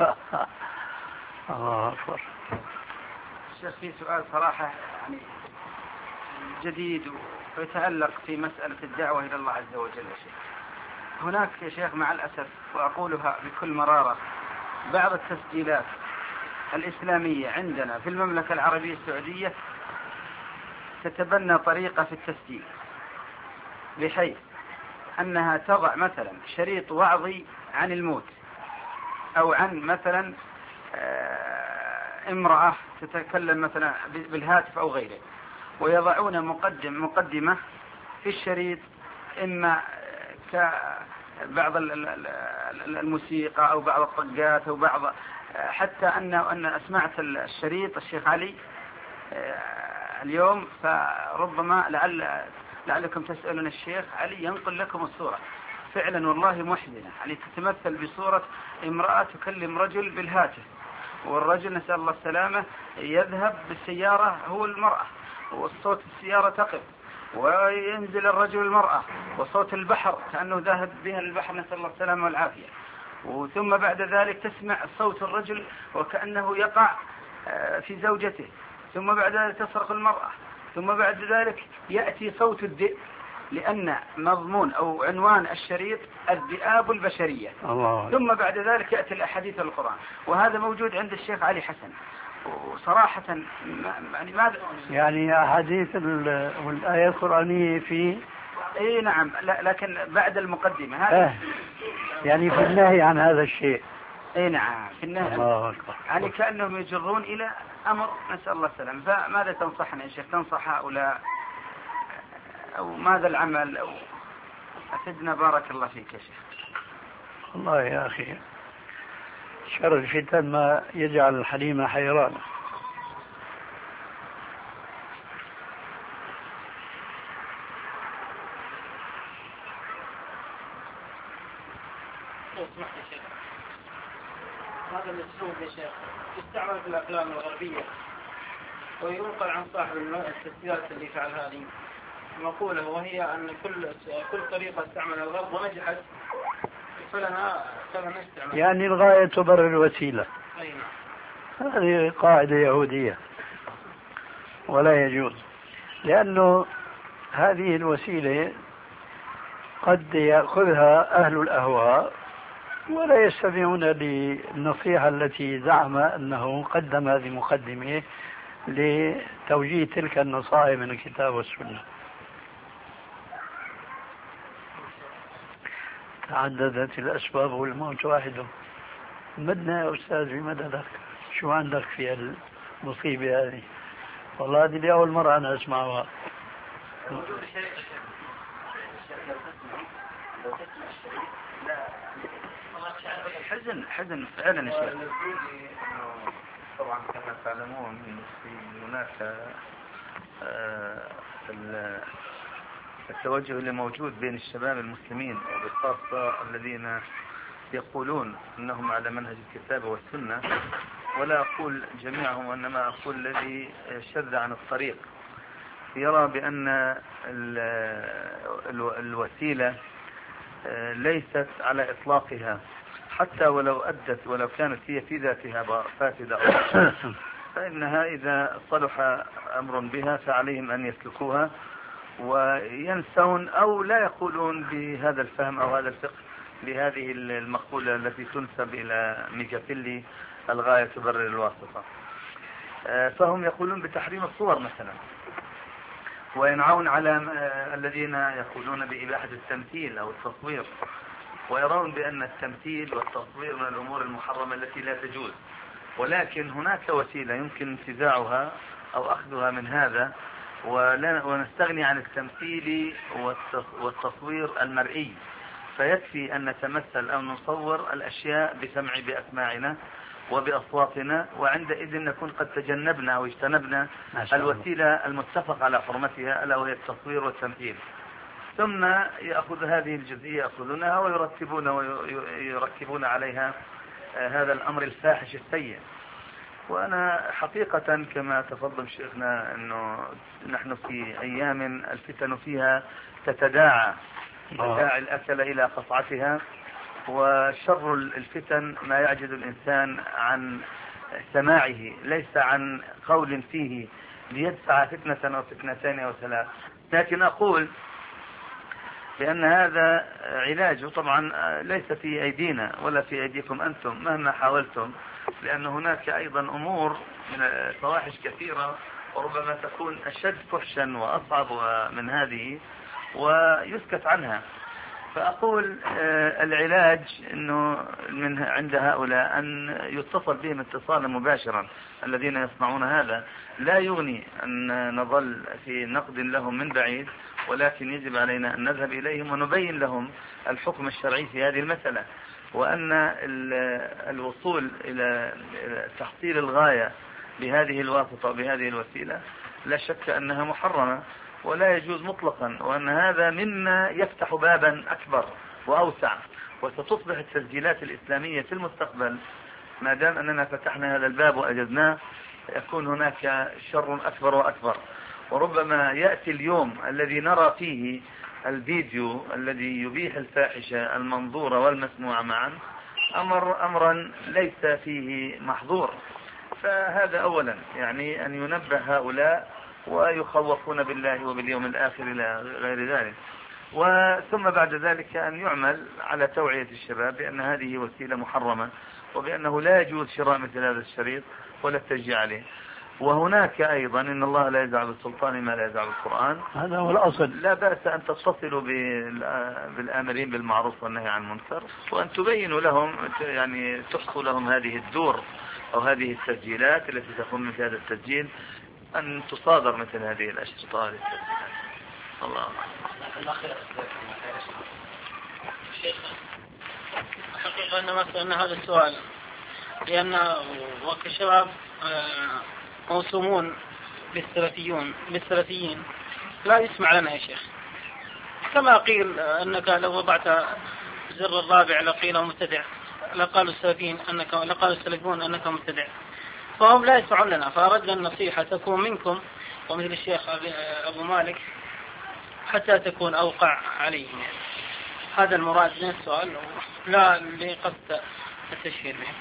الله أكبر. الشيخ في سؤال صراحة يعني جديد ويتعلق في مسألة الدعوة إلى الله عز وجل يا شيخ. هناك يا شيخ مع الأسف وأقولها بكل مرارة بعض التسجيلات الإسلامية عندنا في المملكة العربية السعودية تتبنى طريقة في التسجيل بحيث أنها تضع مثلا شريط وعظي عن الموت أو عن مثلا امرأة تتكلم مثلا بالهاتف أو غيره، ويضعون مقدمة في الشريط إما كبعض الموسيقى أو بعض الطقات أو بعض حتى أن أسمعت الشريط الشيخ علي اليوم فربما لعلكم تسألون الشيخ علي ينقل لكم الصورة فعلا والله محزنة يعني تتمثل بصورة امرأة تكلم رجل بالهاتف والرجل نسأل الله السلامة يذهب بالسيارة هو المرأة والصوت السيارة تقف وينزل الرجل المرأة وصوت البحر كأنه ذاهب بها البحر نسأل الله السلامة والعافية وثم بعد ذلك تسمع صوت الرجل وكأنه يقع في زوجته ثم بعد ذلك تصرخ المرأة ثم بعد ذلك يأتي صوت الذئب لأن مضمون أو عنوان الشريط الذئاب البشرية ثم بعد ذلك يأتي الأحاديث القرآن وهذا موجود عند الشيخ علي حسن وصراحة يعني ماذا يعني أحاديث والآية القرآنية في اي نعم لكن بعد المقدمة هذا يعني في النهي عن هذا الشيء. اي نعم في النهي الله أكبر. يعني كأنهم يجرون إلى أمر نسأل الله السلام. فماذا تنصحنا يا شيخ؟ تنصح هؤلاء أو ماذا العمل أو أفدنا بارك الله فيك يا شيخ. والله يا أخي شر الفتن ما يجعل الحليم حيرانا. لو سمحت يا شيخ، هذا الأسلوب يا شيخ يستعمل في الأفلام الغربية وينقل عن صاحب التسجيلات اللي فعل هذه مقولة، وهي أن كل طريقة استعملها الغرب ونجحت فلنا نستعمل، يعني الغاية تبرر الوسيلة. أي نعم. هذه قاعدة يهودية ولا يجوز، لأنه هذه الوسيلة قد يأخذها أهل الأهواء ولا يستمعون للنصيحة التي زعم أنه قدم هذه مقدمة لتوجيه تلك النصائح من الكتاب والسنة. تعددت الأسباب والموت واحد. مدنا يا أستاذ بمددك، شو عندك في المصيبة هذه؟ والله هذه لأول مرة أنا أسمعها. حزن فعلا يا شيخ. طبعا كما تعلمون هناك التوجه اللي موجود بين الشباب المسلمين وبالخاصة الذين يقولون أنهم على منهج الكتاب والسنة، ولا أقول جميعهم وإنما أقول الذي شذ عن الطريق، يرى بأن الوسيلة ليست على إطلاقها حتى ولو كانت هي في ذاتها فاسدة فإنها إذا صلح أمر بها فعليهم أن يسلكوها وينسون أو لا يقولون بهذا الفهم أو هذا الفقه لهذه المقولة التي تنسب إلى ميكافيلي الغاية تبرر الواسطة. فهم يقولون بتحريم الصور مثلا، وينعون على الذين يقولون بإباحة التمثيل أو التصوير، ويرون بأن التمثيل والتصوير من الأمور المحرمة التي لا تجوز، ولكن هناك وسيلة يمكن انتزاعها أو أخذها من هذا ونستغني عن التمثيل والتصوير المرئي، فيكفي أن نتمثل أو نصور الأشياء بأسماعنا وبأصواتنا، وعندئذ نكون قد تجنبنا أو اجتنبنا الوسيلة المتفق على حرمتها ألا وهي التصوير والتمثيل. ثم يأخذ هذه الجزئية يأخذونها ويركبون عليها هذا الأمر الفاحش السيء. وأنا حقيقة كما تفضل شيخنا أنه نحن في أيام الفتن فيها تتداعى الأكل إلى قطعتها، وشر الفتن ما يعجز الإنسان عن سماعه، ليس عن قول فيه ليدفع فتنة أو فتنتين أو ثلاث. لكن أقول بأن هذا علاج طبعا ليس في أيدينا ولا في أيديكم أنتم مهما حاولتم، لأن هناك أيضا أمور من الفواحش كثيرة وربما تكون أشد فحشا وأصعب من هذه ويسكت عنها. فأقول العلاج أنه من عند هؤلاء أن يتصل بهم اتصالا مباشرا الذين يصنعون هذا. لا يغني أن نظل في نقد لهم من بعيد، ولكن يجب علينا أن نذهب إليهم ونبين لهم الحكم الشرعي في هذه المسألة، وأن الوصول إلى تحصيل الغاية بهذه الواسطة وبهذه الوسيلة لا شك أنها محرمة ولا يجوز مطلقا، وأن هذا مما يفتح بابا أكبر وأوسع، وستصبح التسجيلات الإسلامية في المستقبل ما دام أننا فتحنا هذا الباب وأجزناه يكون هناك شر أكبر وأكبر. وربما يأتي اليوم الذي نرى فيه الفيديو الذي يبيح الفاحشة المنظورة والمسموعة معا أمرا ليس فيه محظور. فهذا أولا يعني أن ينبه هؤلاء ويخوفون بالله وباليوم الآخر إلى غير ذلك، وثم بعد ذلك أن يعمل على توعية الشباب بأن هذه وسيلة محرمة وبأنه لا يجوز شراء مثل هذا الشريط ولا التشجيع عليه. وهناك أيضا إن الله لا يزع بالسلطان ما لا يزع بالقرآن، هذا هو الأصل. لا بأس أن تتصلوا بالآمرين بالمعروف والنهي عن المنكر، وأن تبينوا لهم يعني تحصوا لهم هذه الدور أو هذه التسجيلات التي تكون مثل هذا التسجيل أن تصادر مثل هذه الأشرطة هذه التسجيلات. الله حقيقة أنما سألنا هذا السؤال لأن وقت الشباب موسومون بالسلفيين لا يسمع لنا يا شيخ. كما قيل أنك لو وضعت الزر الرابع لقيل مبتدع، لقالوا السلفيون أنك مبتدع، فهم لا يدفعون لنا، فأردنا النصيحة تكون منكم ومثل الشيخ أبو مالك حتى تكون أوقع عليهم. يعني هذا المراد من السؤال، لا لقصد التشهير به.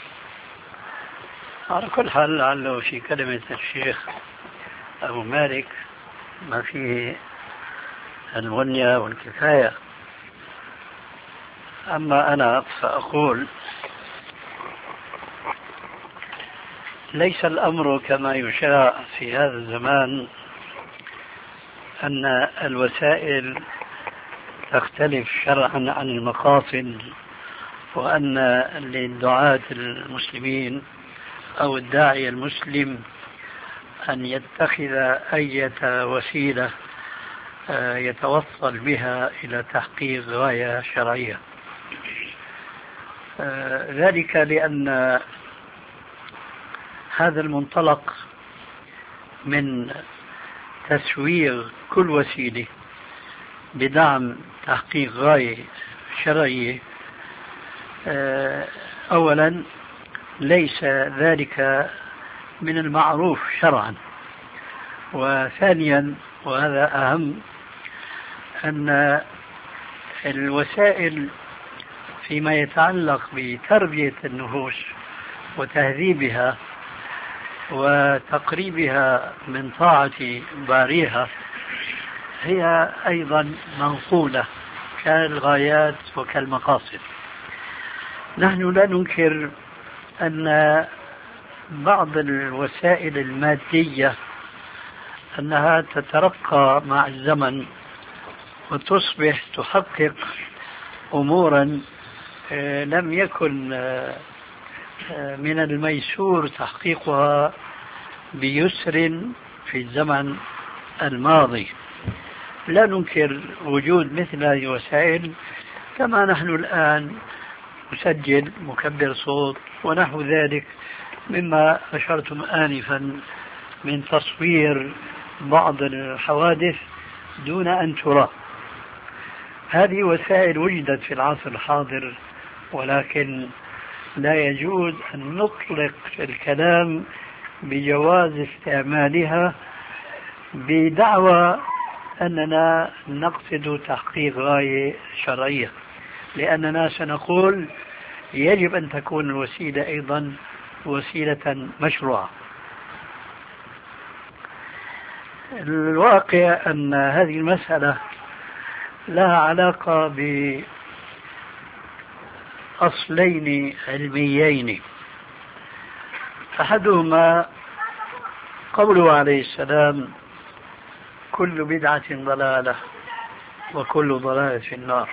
على كل حال لعله في كلمة الشيخ أبو مالك ما فيه الغنية والكفاية. أما أنا فأقول ليس الأمر كما يشاع في هذا الزمان أن الوسائل تختلف شرعا عن المقاصد، وأن للدعاة المسلمين أو الداعية المسلم أن يتخذ أي وسيلة يتوصل بها إلى تحقيق غاية شرعية. ذلك لأن هذا المنطلق من تسويغ كل وسيلة بدعم تحقيق غاية شرعية أولا ليس ذلك من المعروف شرعا، وثانيا وهذا أهم أن الوسائل فيما يتعلق بتربية النفوس وتهذيبها وتقريبها من طاعة باريها هي أيضا منقولة كالغايات وكالمقاصد. نحن لا ننكر أن بعض الوسائل المادية أنها تترقى مع الزمن وتصبح تحقق أمورا لم يكن من الميسور تحقيقها بيسر في الزمن الماضي. لا ننكر وجود مثل هذه الوسائل، كما نحن الآن نسجل مكبر صوت ونحو ذلك مما أشرتم آنفا من تصوير بعض الحوادث دون أن ترى. هذه وسائل وجدت في العصر الحاضر، ولكن لا يجوز أن نطلق الكلام بجواز استعمالها بدعوى أننا نقصد تحقيق غاية شرعية، لأننا سنقول يجب أن تكون الوسيلة أيضا وسيلة مشروعة. الواقع أن هذه المسألة لها علاقة بأصلين علميين، أحدهما قوله عليه السلام: كل بدعة ضلالة وكل ضلالة في النار.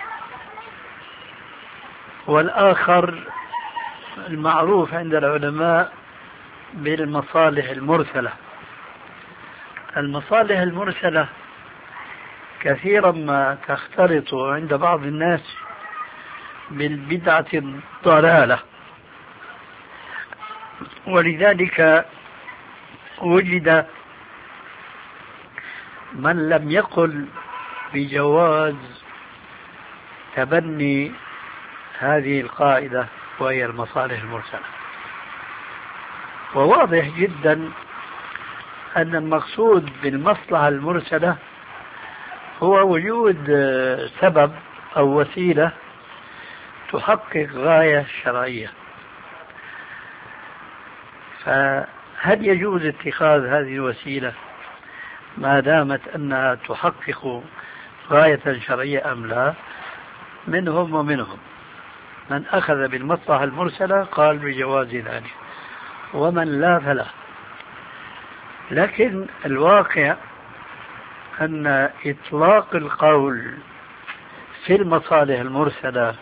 والآخر المعروف عند العلماء بالمصالح المرسلة. المصالح المرسلة كثيرا ما تختلط عند بعض الناس بالبدعة الضلالة، ولذلك وجد من لم يقل بجواز تبني هذه القاعدة وهي المصالح المرسلة. وواضح جدا أن المقصود بالمصلحة المرسلة هو وجود سبب أو وسيلة تحقق غاية شرعية. فهل يجوز اتخاذ هذه الوسيلة ما دامت أنها تحقق غاية شرعية أم لا؟ منهم ومنهم من أخذ بالمصلحة المرسلة قال بجواز ذلك، ومن لا فلا. لكن الواقع أن إطلاق القول في المصالح المرسلة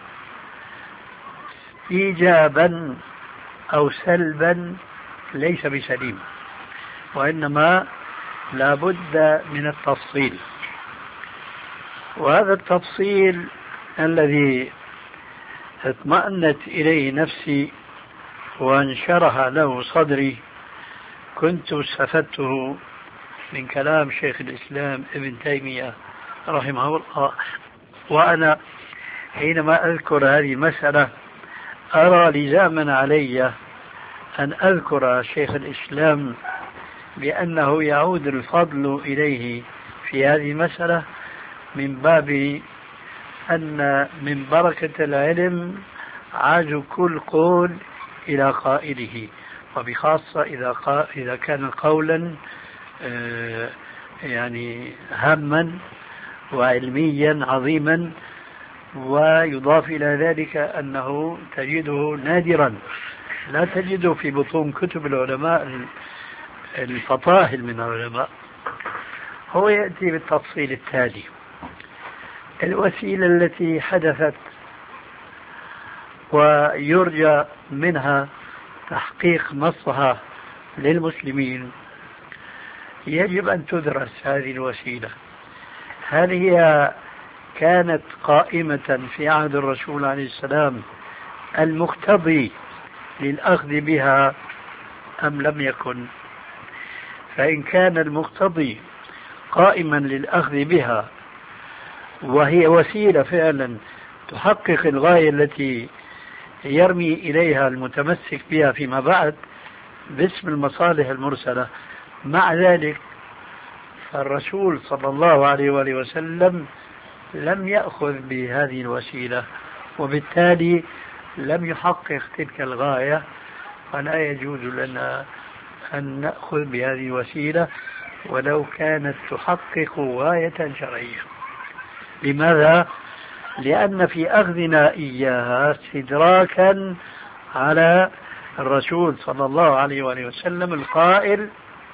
إيجابا أو سلبا ليس بسليم، وإنما لا بد من التفصيل. وهذا التفصيل الذي اطمأنت إليه نفسي وانشرح له صدري كنت استفدته من كلام شيخ الإسلام ابن تيمية رحمه الله، وأنا حينما أذكر هذه المسألة أرى لزاما علي أن أذكر شيخ الإسلام بأنه يعود الفضل إليه في هذه المسألة من باب أن من بركة العلم عاج كل قول إلى قائله، وبخاصة إذا كان قولا يعني هاما وعلميا عظيما، ويضاف إلى ذلك أنه تجده نادرا، لا تجده في بطون كتب العلماء الفطاهل من العلماء. هو يأتي بالتفصيل التالي: الوسيلة التي حدثت ويرجى منها تحقيق مصلحة للمسلمين يجب أن تدرس هذه الوسيلة. هل هي كانت قائمة في عهد الرسول عليه السلام المقتضي للأخذ بها أم لم يكن؟ فإن كان المقتضي قائما للأخذ بها وهي وسيلة فعلا تحقق الغاية التي يرمي إليها المتمسك بها فيما بعد باسم المصالح المرسلة، مع ذلك فالرسول صلى الله عليه وآله وسلم لم يأخذ بهذه الوسيلة، وبالتالي لم يحقق تلك الغاية، فلا يجوز لنا أن نأخذ بهذه الوسيلة ولو كانت تحقق غاية شرعية. لماذا؟ لأن في أخذنا إياها استدراكا على الرسول صلى الله عليه وآله وسلم القائل: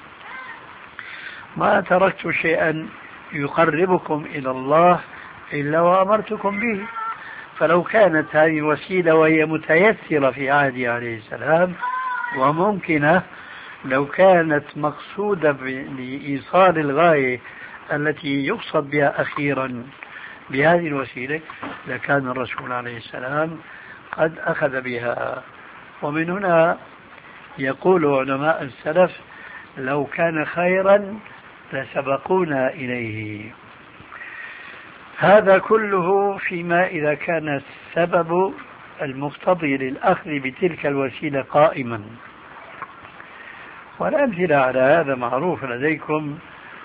ما تركت شيئا يقربكم إلى الله إلا وأمرتكم به. فلو كانت هذه الوسيلة وهي متيسرة في عهده عليه السلام وممكنة، لو كانت مقصودة لإيصال الغاية التي يقصد بها أخيرا بهذه الوسيلة، لكان الرسول عليه السلام قد أخذ بها. ومن هنا يقول علماء السلف: لو كان خيرا لسبقونا إليه. هذا كله فيما إذا كان السبب المقتضي للأخذ بتلك الوسيلة قائما. والأمثلة على هذا معروف لديكم،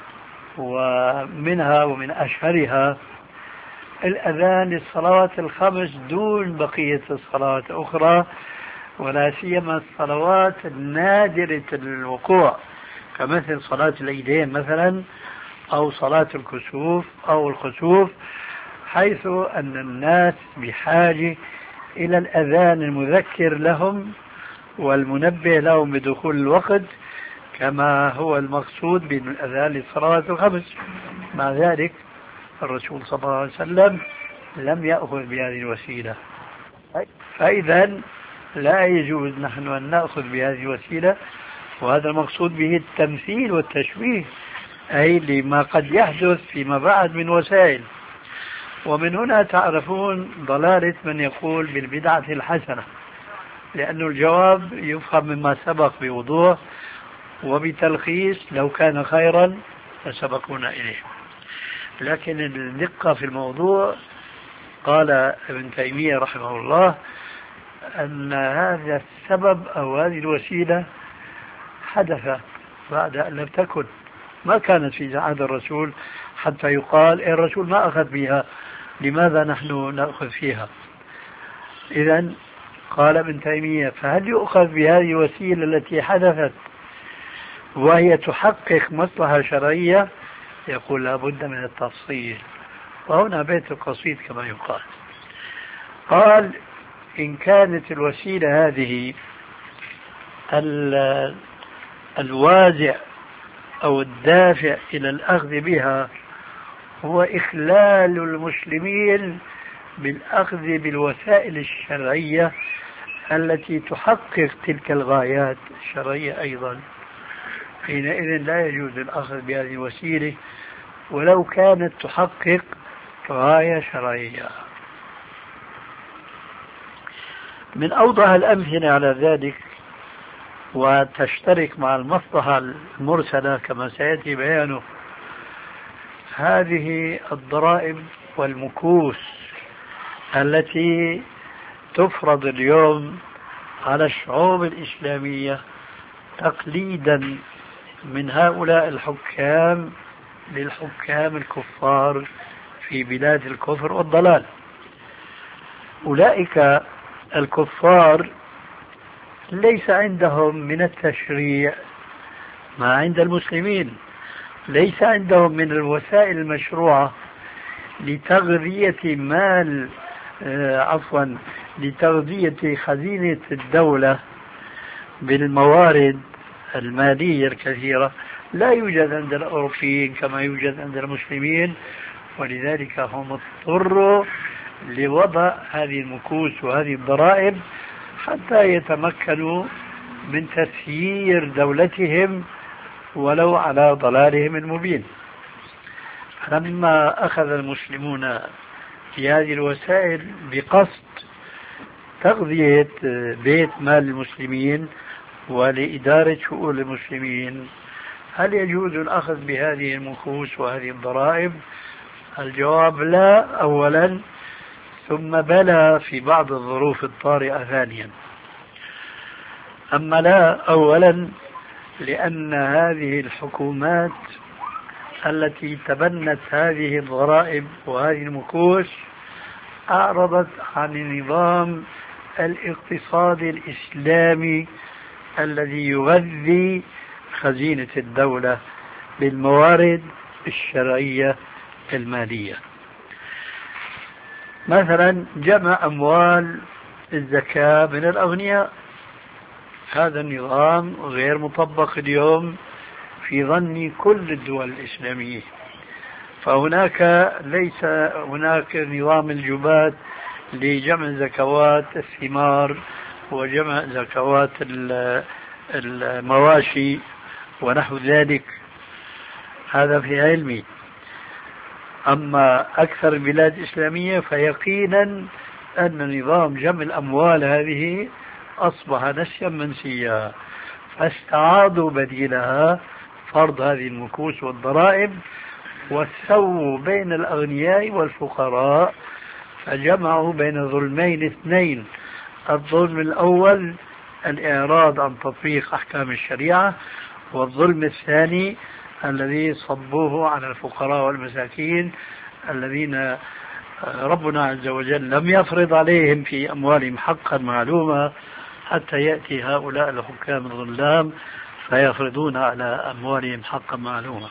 ومنها ومن أشهرها الأذان للصلوات الخمس دون بقية الصلوات الأخرى، ولا سيما الصلوات النادرة الوقوع كمثل صلاة العيدين مثلا، أو صلاة الكسوف أو الخسوف، حيث أن الناس بحاجة إلى الأذان المذكر لهم والمنبه لهم بدخول الوقت، كما هو المقصود بالأذان للصلوات الخمس. مع ذلك الرسول صلى الله عليه وسلم لم يأخذ بهذه الوسيلة. فإذا لا يجوز نحن أن نأخذ بهذه الوسيلة، وهذا المقصود به التمثيل والتشبيه، أي لما قد يحدث فيما بعد من وسائل. ومن هنا تعرفون ضلالة من يقول بالبدعة الحسنة، لأن الجواب يفهم مما سبق بوضوح وبتلخيص: لو كان خيرا لسبقونا إليه. لكن الدقة في الموضوع، قال ابن تيمية رحمه الله أن هذا السبب أو هذه الوسيلة حدث بعد أن لم تكن، ما كانت في عهد الرسول حتى يقال الرسول ما أخذ بها، لماذا نحن نأخذ فيها؟ إذن قال ابن تيمية: فهل يؤخذ بهذه الوسيلة التي حدثت وهي تحقق مصلحة شرعية؟ يقول: لا بد من التفصيل. وهنا بيت القصيد كما يقال. قال: إن كانت الوسيلة هذه الوازع أو الدافع إلى الأخذ بها هو إخلال المسلمين بالأخذ بالوسائل الشرعية التي تحقق تلك الغايات الشرعية أيضا، حينئذ لا يجوز الأخذ بهذه الوسيلة ولو كانت تحقق غاية شرعية. من أوضح الأمثلة على ذلك وتشترك مع المصلحة المرسلة كما سيأتي بيانه هذه الضرائب والمكوس التي تفرض اليوم على الشعوب الإسلامية تقليدا من هؤلاء الحكام للحكام الكفار في بلاد الكفر والضلال. أولئك الكفار ليس عندهم من التشريع ما عند المسلمين، ليس عندهم من الوسائل المشروعة لتغذية لتغذية خزينة الدولة بالموارد المالية الكثيرة. لا يوجد عند الأوروبيين كما يوجد عند المسلمين، ولذلك هم اضطروا لوضع هذه المكوس وهذه الضرائب حتى يتمكنوا من تسيير دولتهم ولو على ضلالهم المبين. لما أخذ المسلمون في هذه الوسائل بقصد تغذية بيت مال المسلمين ولإدارة شؤون المسلمين، هل يجوز الأخذ بهذه المكوس وهذه الضرائب؟ الجواب لا أولا، ثم بلى في بعض الظروف الطارئة ثانيا. أما لا أولا لأن هذه الحكومات التي تبنت هذه الضرائب وهذه المكوس أعرضت عن النظام الاقتصادي الإسلامي الذي يغذي خزينة الدولة بالموارد الشرعية المالية. مثلا جمع أموال الزكاة من الأغنياء، هذا النظام غير مطبق اليوم في ظن كل الدول الإسلامية. فهناك ليس هناك نظام الجبات لجمع زكوات الثمار وجمع زكوات المواشي ونحو ذلك، هذا في علمي. أما أكثر البلاد الإسلامية فيقينا أن نظام جمع الأموال هذه أصبح نسيا منسيا، فاستعاضوا بديلها فرض هذه المكوس والضرائب وسووا بين الأغنياء والفقراء، فجمعوا بين ظلمين اثنين. الظلم الأول الإعراض عن تطبيق أحكام الشريعة، والظلم الثاني الذي صبوه على الفقراء والمساكين الذين ربنا عز وجل لم يفرض عليهم في أموالهم حقا معلومة حتى يأتي هؤلاء الحكام الظلام فيفرضون على أموالهم حقا معلومة.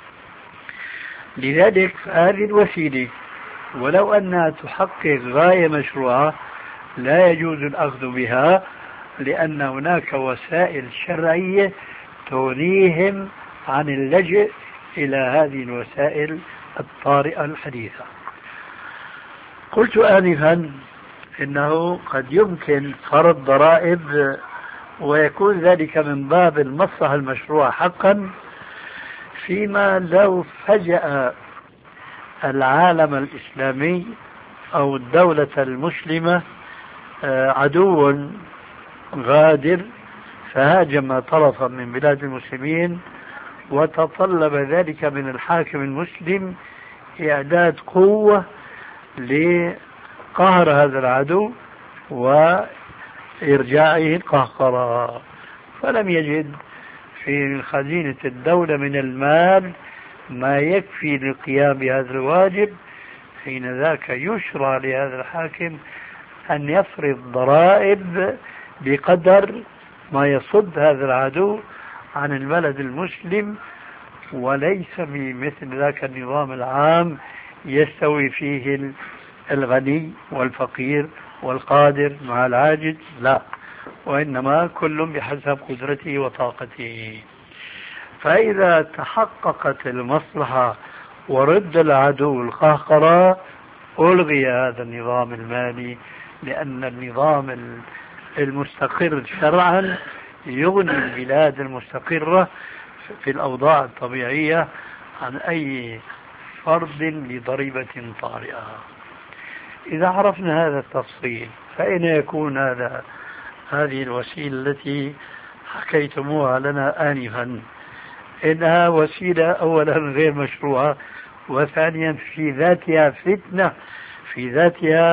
لذلك هذه الوسيلة ولو أنها تحقق غاية مشروعة لا يجوز الأخذ بها، لأن هناك وسائل شرعية تغنيهم عن اللجوء إلى هذه الوسائل الطارئة الحديثة. قلت آنفا إنه قد يمكن فرض ضرائب ويكون ذلك من باب المصلحة المشروعة حقا، فيما لو فجأة العالم الإسلامي أو الدولة المسلمة عدو غادر فهاجم طرفا من بلاد المسلمين، وتطلب ذلك من الحاكم المسلم إعداد قوة لقهر هذا العدو وإرجاعه القهقرة، فلم يجد في خزينة الدولة من المال ما يكفي للقيام بهذا الواجب، حين ذاك يشرع لهذا الحاكم أن يفرض ضرائب بقدر ما يصد هذا العدو عن البلد المسلم، وليس بمثل ذاك النظام العام يستوي فيه الغني والفقير والقادر مع العاجز، لا، وإنما كل بحسب قدرته وطاقته. فإذا تحققت المصلحة ورد العدو القهقرة ألغي هذا النظام المالي، لأن النظام المستقر شرعا يغني البلاد المستقرة في الأوضاع الطبيعية عن أي فرض لضريبة طارئة. إذا عرفنا هذا التفصيل فأين يكون هذه الوسيلة التي حكيتموها لنا آنفا؟ إنها وسيلة أولا غير مشروعة، وثانيا في ذاتها فتنة، في ذاتها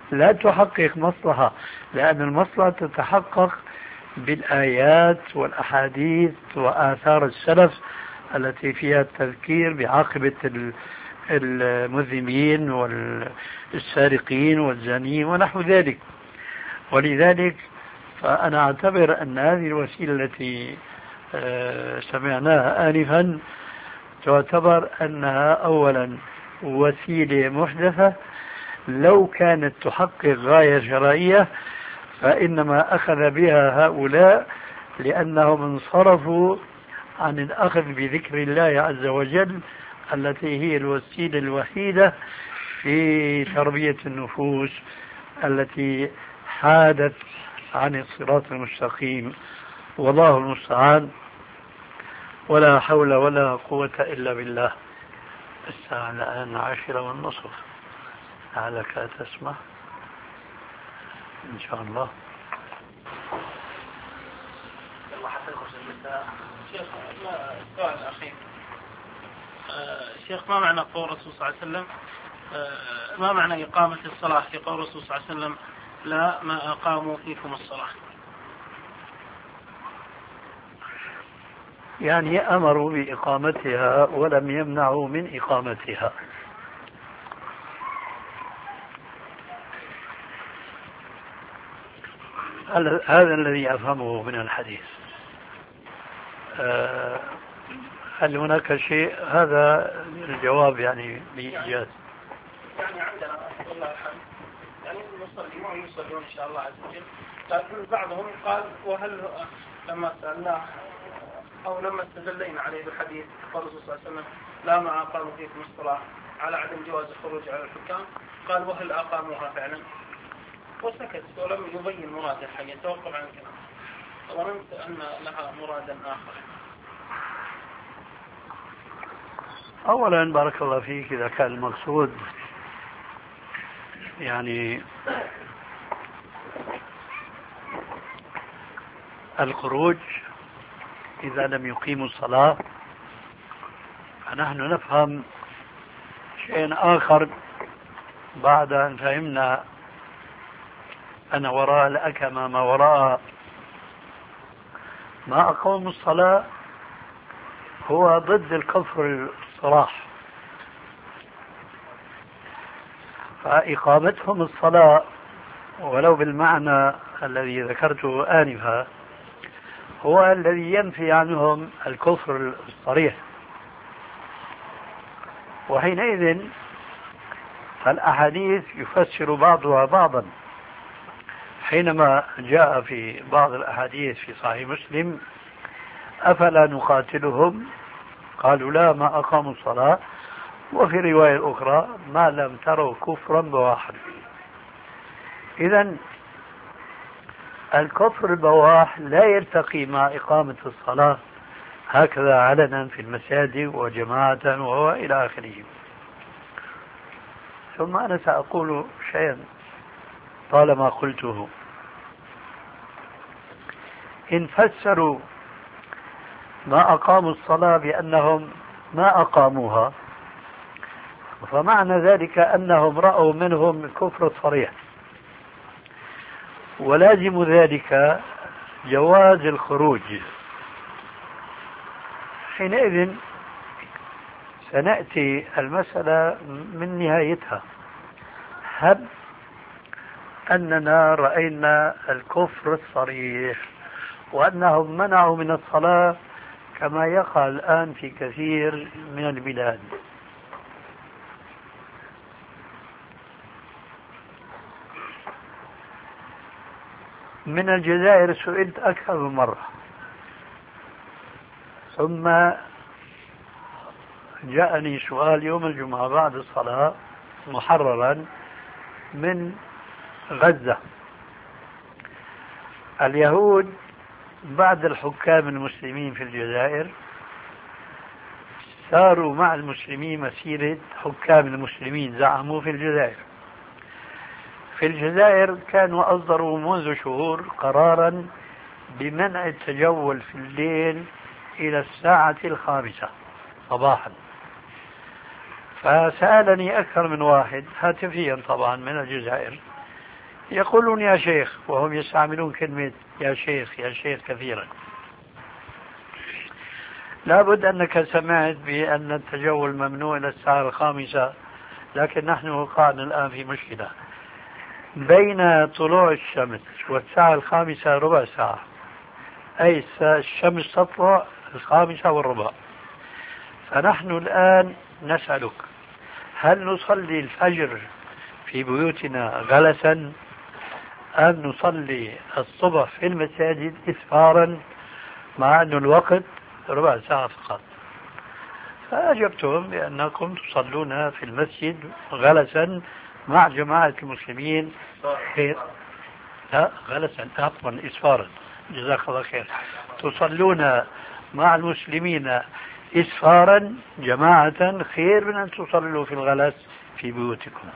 لا تحقق مصلحة، لأن المصلحة تتحقق بالآيات والأحاديث وآثار السلف التي فيها التذكير بعاقبة المذنبين والسارقين والزانيين ونحو ذلك. ولذلك فأنا أعتبر أن هذه الوسيلة التي سمعناها آنفا تعتبر أنها أولا وسيلة محدثة، لو كانت تحقق غاية شرعية فإنما أخذ بها هؤلاء لأنهم انصرفوا عن الأخذ بذكر الله عز وجل التي هي الوسيلة الوحيدة في تربية النفوس التي حادت عن الصراط المستقيم. والله المستعان، ولا حول ولا قوة إلا بالله. الساعة الآن 10:30. لعلك تسمع إن شاء الله. السؤال الأخير، شيخ، ما معنى قول الرسول صلى الله عليه وسلم ما معنى إقامة الصلاة في قول الرسول صلى الله عليه وسلم لا ما أقاموا فيكم الصلاة؟ يعني أمروا بإقامتها ولم يمنعوا من إقامتها. هذا الذي أفهمه من الحديث. هل هناك شيء؟ هذا الجواب يعني بإيجاز. يعني عندنا والله الحمد يعني نصلي وهم يصلون إن شاء الله عز وجل، لكن بعضهم قال وهل لما سألناه أو لما استدلينا عليه بالحديث قال الرسول صلى الله عليه وسلم لا ما أقاموا فيكم الصلاة على عدم جواز الخروج على الحكام، قال وهل أقاموها فعلا؟ وسكت ولم يبين مراد الحديث، توقف عن الكلام. ظننت أن لها مرادا آخر. أولا بارك الله فيك، إذا كان المقصود يعني الخروج إذا لم يقيموا الصلاة، فنحن نفهم شيء آخر بعد أن فهمنا أن وراء الأكمة ما وراء ما أقاموا الصلاة هو ضد الكفر الصراح. فإقامتهم الصلاة ولو بالمعنى الذي ذكرته آنفا هو الذي ينفي عنهم الكفر الصريح، وحينئذ فالأحاديث يفسر بعضها بعضا. حينما جاء في بعض الأحاديث في صحيح مسلم أفلا نقاتلهم قالوا لا ما أقاموا الصلاة، وفي رواية أخرى ما لم تروا كفرا بواحا. إذن الكفر البواح لا يرتقي مع إقامة الصلاة هكذا علنا في المساجد وجماعة وإلى آخره. ثم أنا سأقول شيئا طالما قلته. إن فسروا ما أقاموا الصلاة بأنهم ما أقاموها فمعنى ذلك أنهم رأوا منهم الكفر الصريح، ولازم ذلك جواز الخروج. حينئذ سنأتي المسألة من نهايتها. هب أننا رأينا الكفر الصريح وأنهم منعوا من الصلاة كما يقع الآن في كثير من البلاد. من الجزائر سئلت أكثر من مرة، ثم جاءني سؤال يوم الجمعة بعد الصلاة محررا من غزة. اليهود بعد الحكام المسلمين في الجزائر ساروا مع المسلمين مسيرة حكام المسلمين زعموا في الجزائر. في الجزائر كانوا أصدروا منذ شهور قرارا بمنع التجول في الليل إلى الساعة 5 صباحا. فسألني أكثر من واحد هاتفيا طبعا من الجزائر يقولون يا شيخ، وهم يستعملون كلمة يا شيخ يا شيخ كثيرا. لابد أنك سمعت بأن التجول ممنوع إلى الساعة 5، لكن نحن وقعنا الآن في مشكلة. بين طلوع الشمس والساعة 5 ربع ساعة، أي الشمس تطلع 5:15. فنحن الآن نسألك، هل نصلي الفجر في بيوتنا غلسا أم نصلي الصبح في المساجد إسفارا مع أن الوقت ربع ساعة فقط؟ فأجبتهم بأنكم تصلون في المسجد غلسا مع جماعة المسلمين خير. لا غلسا، عفوا إسفارا، جزاك الله خير. تصلون مع المسلمين إسفارا جماعة خير من أن تصلوا في الغلس في بيوتكم.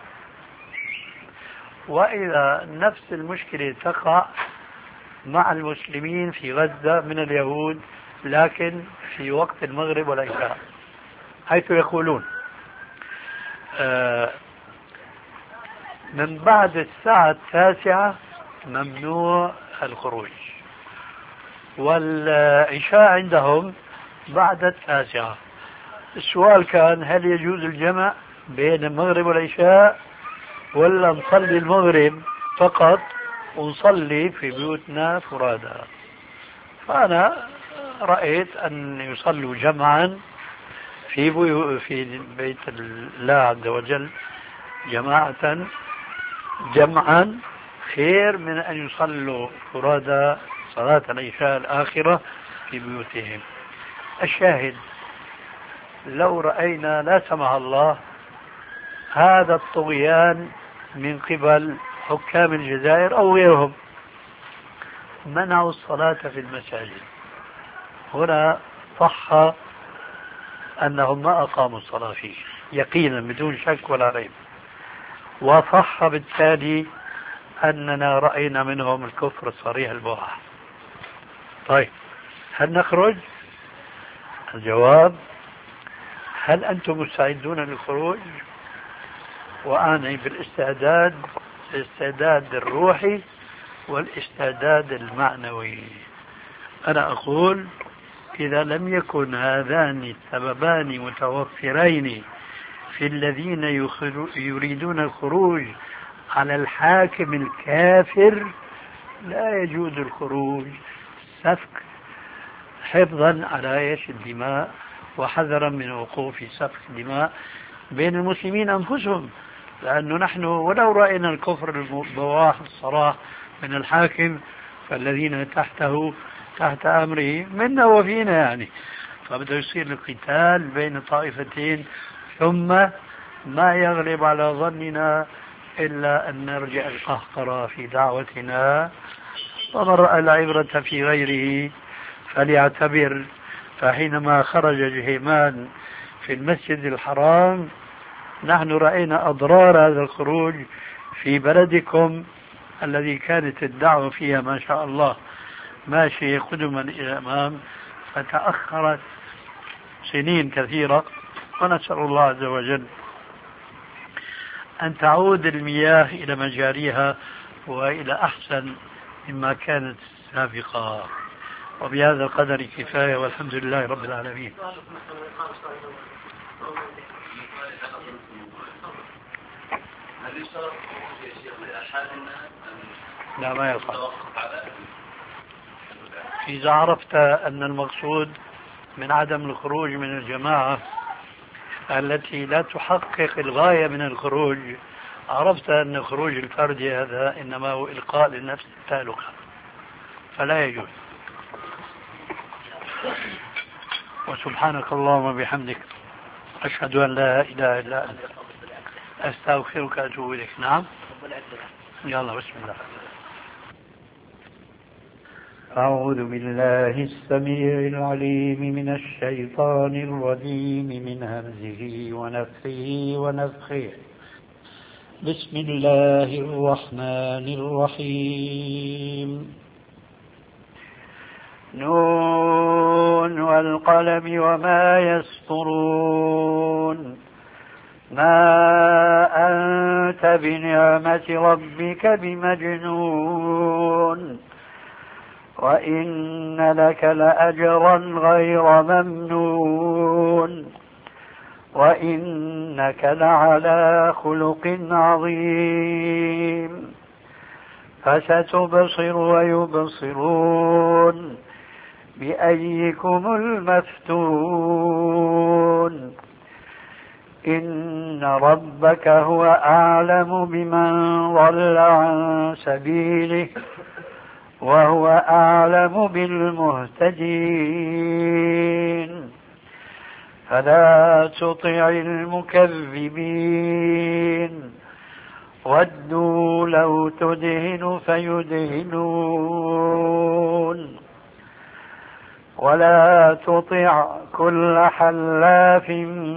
وإذا نفس المشكلة تقع مع المسلمين في غزة من اليهود لكن في وقت المغرب والعشاء، حيث يقولون من بعد الساعة 9 ممنوع الخروج، والعشاء عندهم بعد 9. السؤال كان هل يجوز الجمع بين المغرب والعشاء ولا نصلي المغرب فقط ونصلي في بيوتنا فرادى؟ فأنا رأيت أن يصلوا جمعا في بيت الله عز وجل جمعا خير من أن يصلوا فرادى صلاة العشاء الآخرة في بيوتهم. الشاهد، لو رأينا لا سمح الله هذا الطغيان من قبل حكام الجزائر أو غيرهم منعوا الصلاة في المساجد، هنا صح أنهم ما أقاموا الصلاة فيه يقينا بدون شك ولا ريب، وصح بالتالي أننا رأينا منهم الكفر الصريح البواح. طيب، هل نخرج؟ الجواب: هل أنتم مستعدون للخروج؟ وأعني بالاستعداد الاستعداد الروحي والاستعداد المعنوي. أنا أقول إذا لم يكن هذان السببان متوفرين في الذين يريدون الخروج على الحاكم الكافر لا يجوز الخروج، سفك حفظا على الدماء وحذرا من وقوع سفك دماء بين المسلمين أنفسهم، لأنه نحن ولو رأينا الكفر البواح الصراح من الحاكم فالذين تحت أمره منا وفينا يعني، فبدأ يصير القتال بين طائفتين، ثم ما يغلب على ظننا إلا أن نرجع القهقرة في دعوتنا، ومن رأى العبرة في غيره فليعتبر. فحينما خرج جهيمان في المسجد الحرام نحن رأينا أضرار هذا الخروج في بلدكم الذي كانت الدعوة فيها ما شاء الله ماشية قدما إلى الأمام، فتأخرت سنين كثيرة، ونسأل الله عز وجل أن تعود المياه إلى مجاريها وإلى أحسن مما كانت سابقا. وبهذا القدر كفاية، والحمد لله رب العالمين. لا، ما يصح. إذا عرفت أن المقصود من عدم الخروج من الجماعة التي لا تحقق الغاية من الخروج، عرفت أن خروج الفرد هذا إنما هو إلقاء للنفس التهلكة، فلا يجوز. وسبحانك اللهم وبحمدك أشهد أن لا إله إلا أنت أستغفرك وأتوب إليك. نعم، يلا بسم الله. أعوذ بالله السميع العليم من الشيطان الرجيم من همزه ونفخه ونفخه. بسم الله الرحمن الرحيم. نون والقلم وما يسطرون ما أنت بنعمة ربك بمجنون وإن لك لأجرا غير ممنون وإنك لعلى خلق عظيم فستبصر ويبصرون بأيكم المفتون إن ربك هو أعلم بمن ضل عن سبيله وهو أعلم بالمهتدين فلا تطع المكذبين ودوا لو تدهن فيدهنون ولا تطع كل حلاف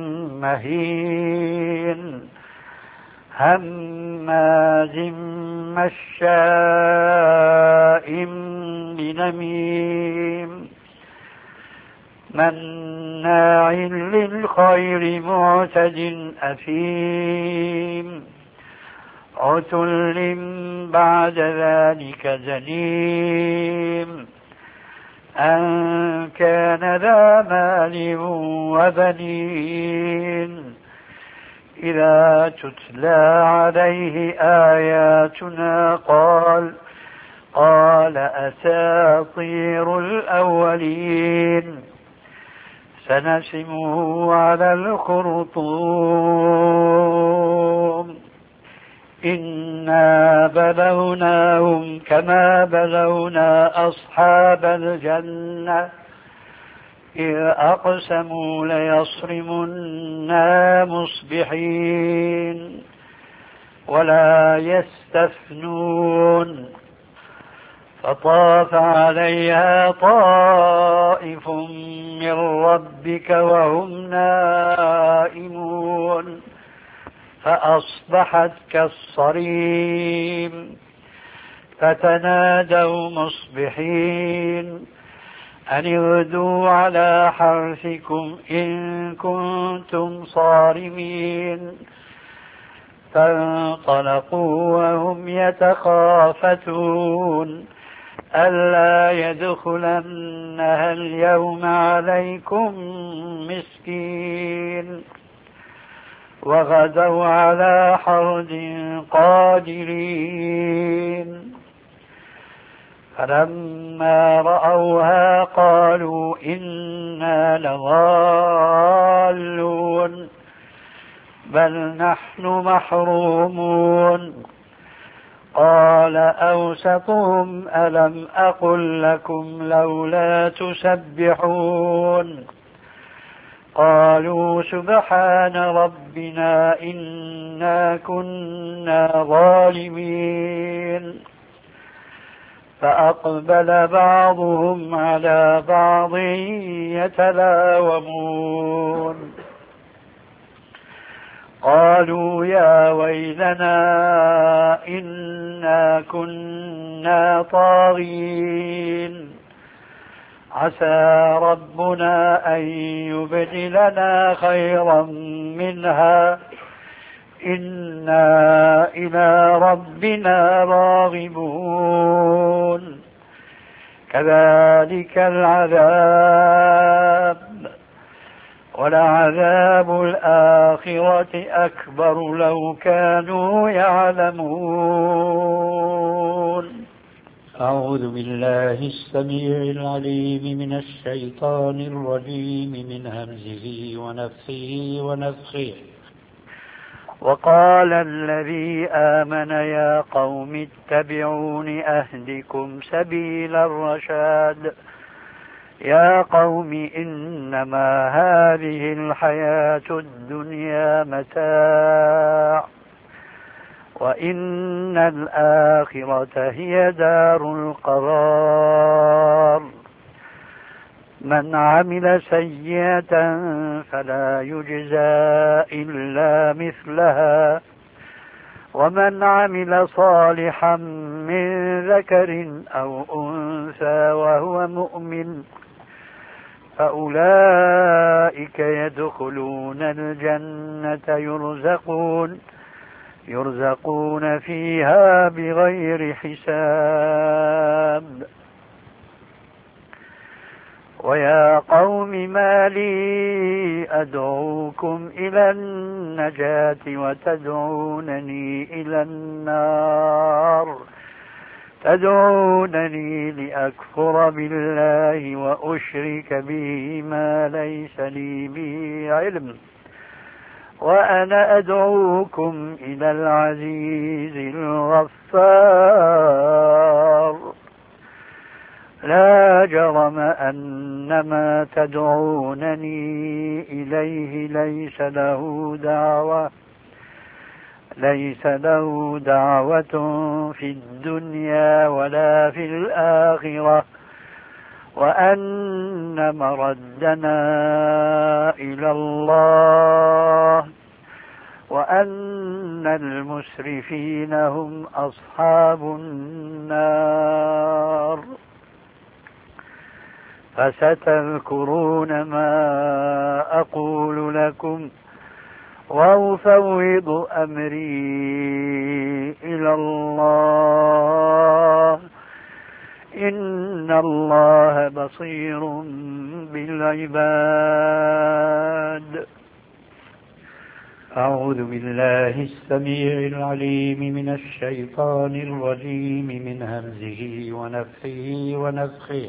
مهين هماز مشاء بنميم مناع للخير معتد أثيم عتل بعد ذلك زنيم أن كان ذا مال وبنين إذا تتلى عليه آياتنا قال أساطير الأولين سنسمه على الخرطوم إنا بلوناهم كما بلونا أصحاب الجنة إذ أقسموا ليصرمنا مصبحين ولا يستثنون فطاف عليها طائف من ربك وهم نائمون فأصبحت كالصريم فتنادوا مصبحين أن اغدوا على حرثكم إن كنتم صارمين فانطلقوا وهم يتخافتون ألا يدخلنها اليوم عليكم مسكين وغدوا على حرد قادرين فلما رأوها قالوا إنا لضالون بل نحن محرومون قال أوسطهم ألم أقل لكم لولا تسبحون قالوا سبحان ربنا إنا كنا ظالمين فأقبل بعضهم على بعض يتلاومون قالوا يا ويلنا إنا كنا طاغين عسى ربنا أن يبدلنا خيرا منها إنا إلى ربنا راغبون كذلك العذاب ولعذاب الآخرة أكبر لو كانوا يعلمون. أعوذ بالله السميع العليم من الشيطان الرجيم من همزه ونفخه ونفخه. وقال الذي آمن يا قوم اتبعون أهدكم سبيل الرشاد يا قوم إنما هذه الحياة الدنيا متاع وإن الآخرة هي دار القرار من عمل سيئة فلا يجزى إلا مثلها ومن عمل صالحا من ذكر أو أنثى وهو مؤمن فأولئك يدخلون الجنة يرزقون فيها بغير حساب. ويا قوم ما لي أدعوكم إلى النجاة وتدعونني إلى النار، تدعونني لأكفر بالله وأشرك به ما ليس لي به علم، وأنا أدعوكم إلى العزيز الغفار. لا جرم أن ما تدعونني إليه ليس له دعوة في الدنيا ولا في الآخرة، وأن مردنا إلى الله، وأن المسرفين هم أصحاب النار. فستذكرون ما أقول لكم وأفوض أمري إلى الله، إن الله بصير بالعباد. أعوذ بالله السميع العليم من الشيطان الرجيم من همزه ونفخه ونفخه.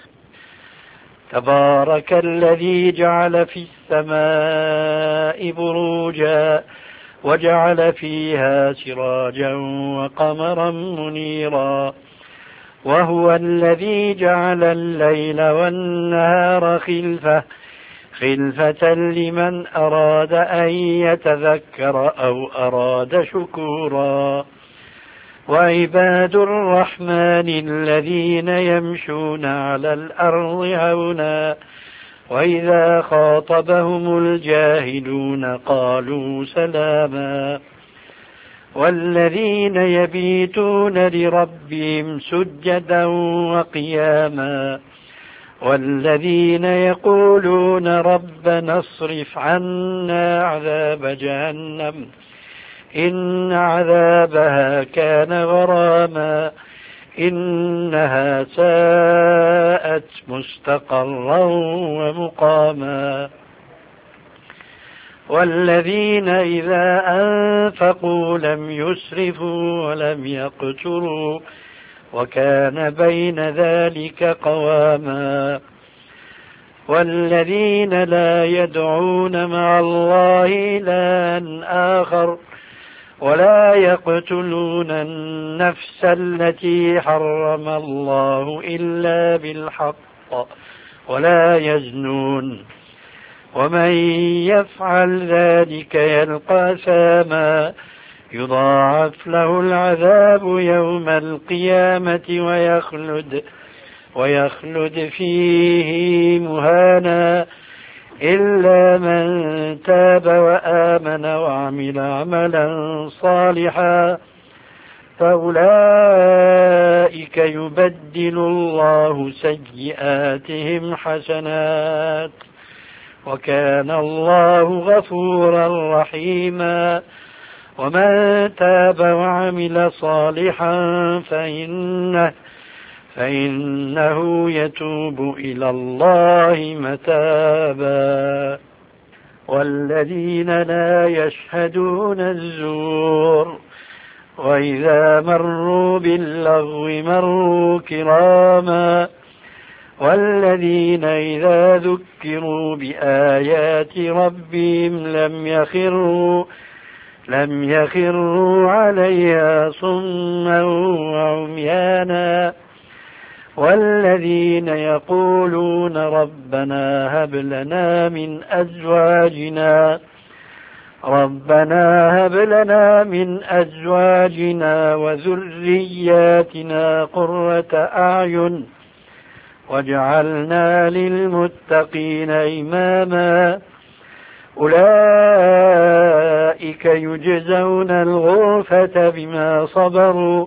تبارك الذي جعل في السماء بروجا وجعل فيها سراجا وقمرا منيرا، وهو الذي جعل الليل والنهار خلفة لمن أراد أن يتذكر أو أراد شكورا. وعباد الرحمن الذين يمشون على الأرض هونا وإذا خاطبهم الجاهلون قالوا سلاما. والذين يبيتون لربهم سجدا وقياما، والذين يقولون ربنا اصرف عنا عذاب جهنم إن عذابها كان غراما إنها ساءت مستقرا ومقاما. والذين إذا أنفقوا لم يسرفوا ولم يقتروا وكان بين ذلك قواما. والذين لا يدعون مع الله إلها آخر ولا يقتلون النفس التي حرم الله إلا بالحق ولا يزنون، ومن يفعل ذلك يلقى أثاما يضاعف له العذاب يوم القيامة ويخلد فيه مهانا إلا من تاب وآمن وعمل عملا صالحا فأولئك يبدل الله سيئاتهم حسنات وكان الله غفورا رحيما. ومن تاب وعمل صالحا فإنه يتوب إلى الله متابا. والذين لا يشهدون الزور وإذا مروا باللغو مروا كراما. والذين إذا ذكروا بآيات ربهم لم يخروا عليها صما وعميانا. والذين يقولون ربنا هب لنا من أزواجنا وذرياتنا قرة أعين واجعلنا للمتقين إماما. أولئك يجزون الغرفة بما صبروا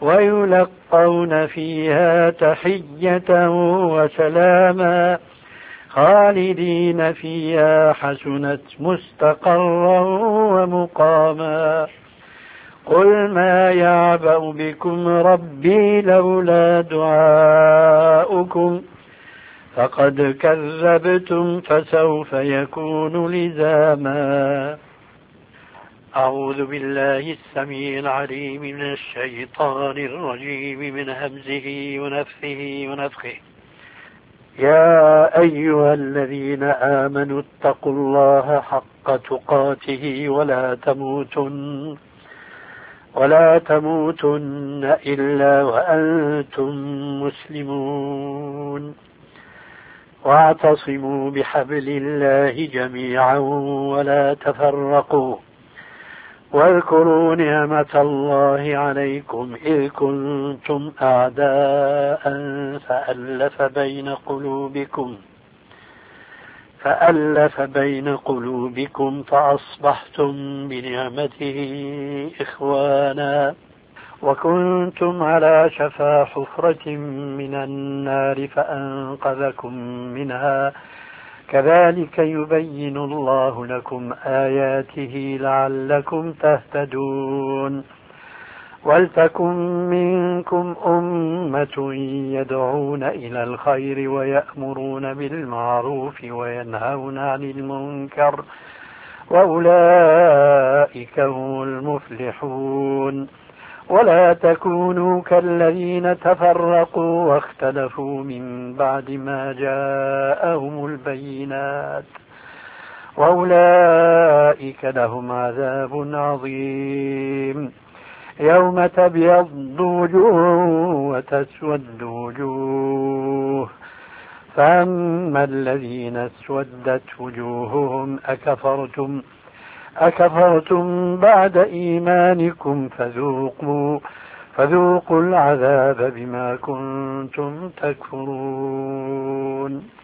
ويلقون فيها تحية وسلاما خالدين فيها حسنت مستقرا ومقاما قل ما يعبأ بكم ربي لولا دعاؤكم فقد كذبتم فسوف يكون لزاما. أعوذ بالله السميع العليم من الشيطان الرجيم من همزه ونفثه ونفخه. يا أيها الذين آمنوا اتقوا الله حق تقاته ولا تموتن إلا وأنتم مسلمون واعتصموا بحبل الله جميعا ولا تفرقوا واذكروا نعمة الله عليكم إذ كنتم أعداء فألف بين قلوبكم فأصبحتم بنعمته إخوانا وكنتم على شفا حفرة من النار فأنقذكم منها كذلك يبين الله لكم آياته لعلكم تهتدون. ولتكن منكم أمة يدعون إلى الخير ويأمرون بالمعروف وينهون عن المنكر وأولئك هم المفلحون. ولا تكونوا كالذين تفرقوا واختلفوا من بعد ما جاءهم البينات وأولئك لهم عذاب عظيم. يوم تبيض وجوه وتسود وجوه فأما الذين اسودت وجوههم أكفرتم بعد إيمانكم فذوقوا العذاب بما كنتم تكفرون.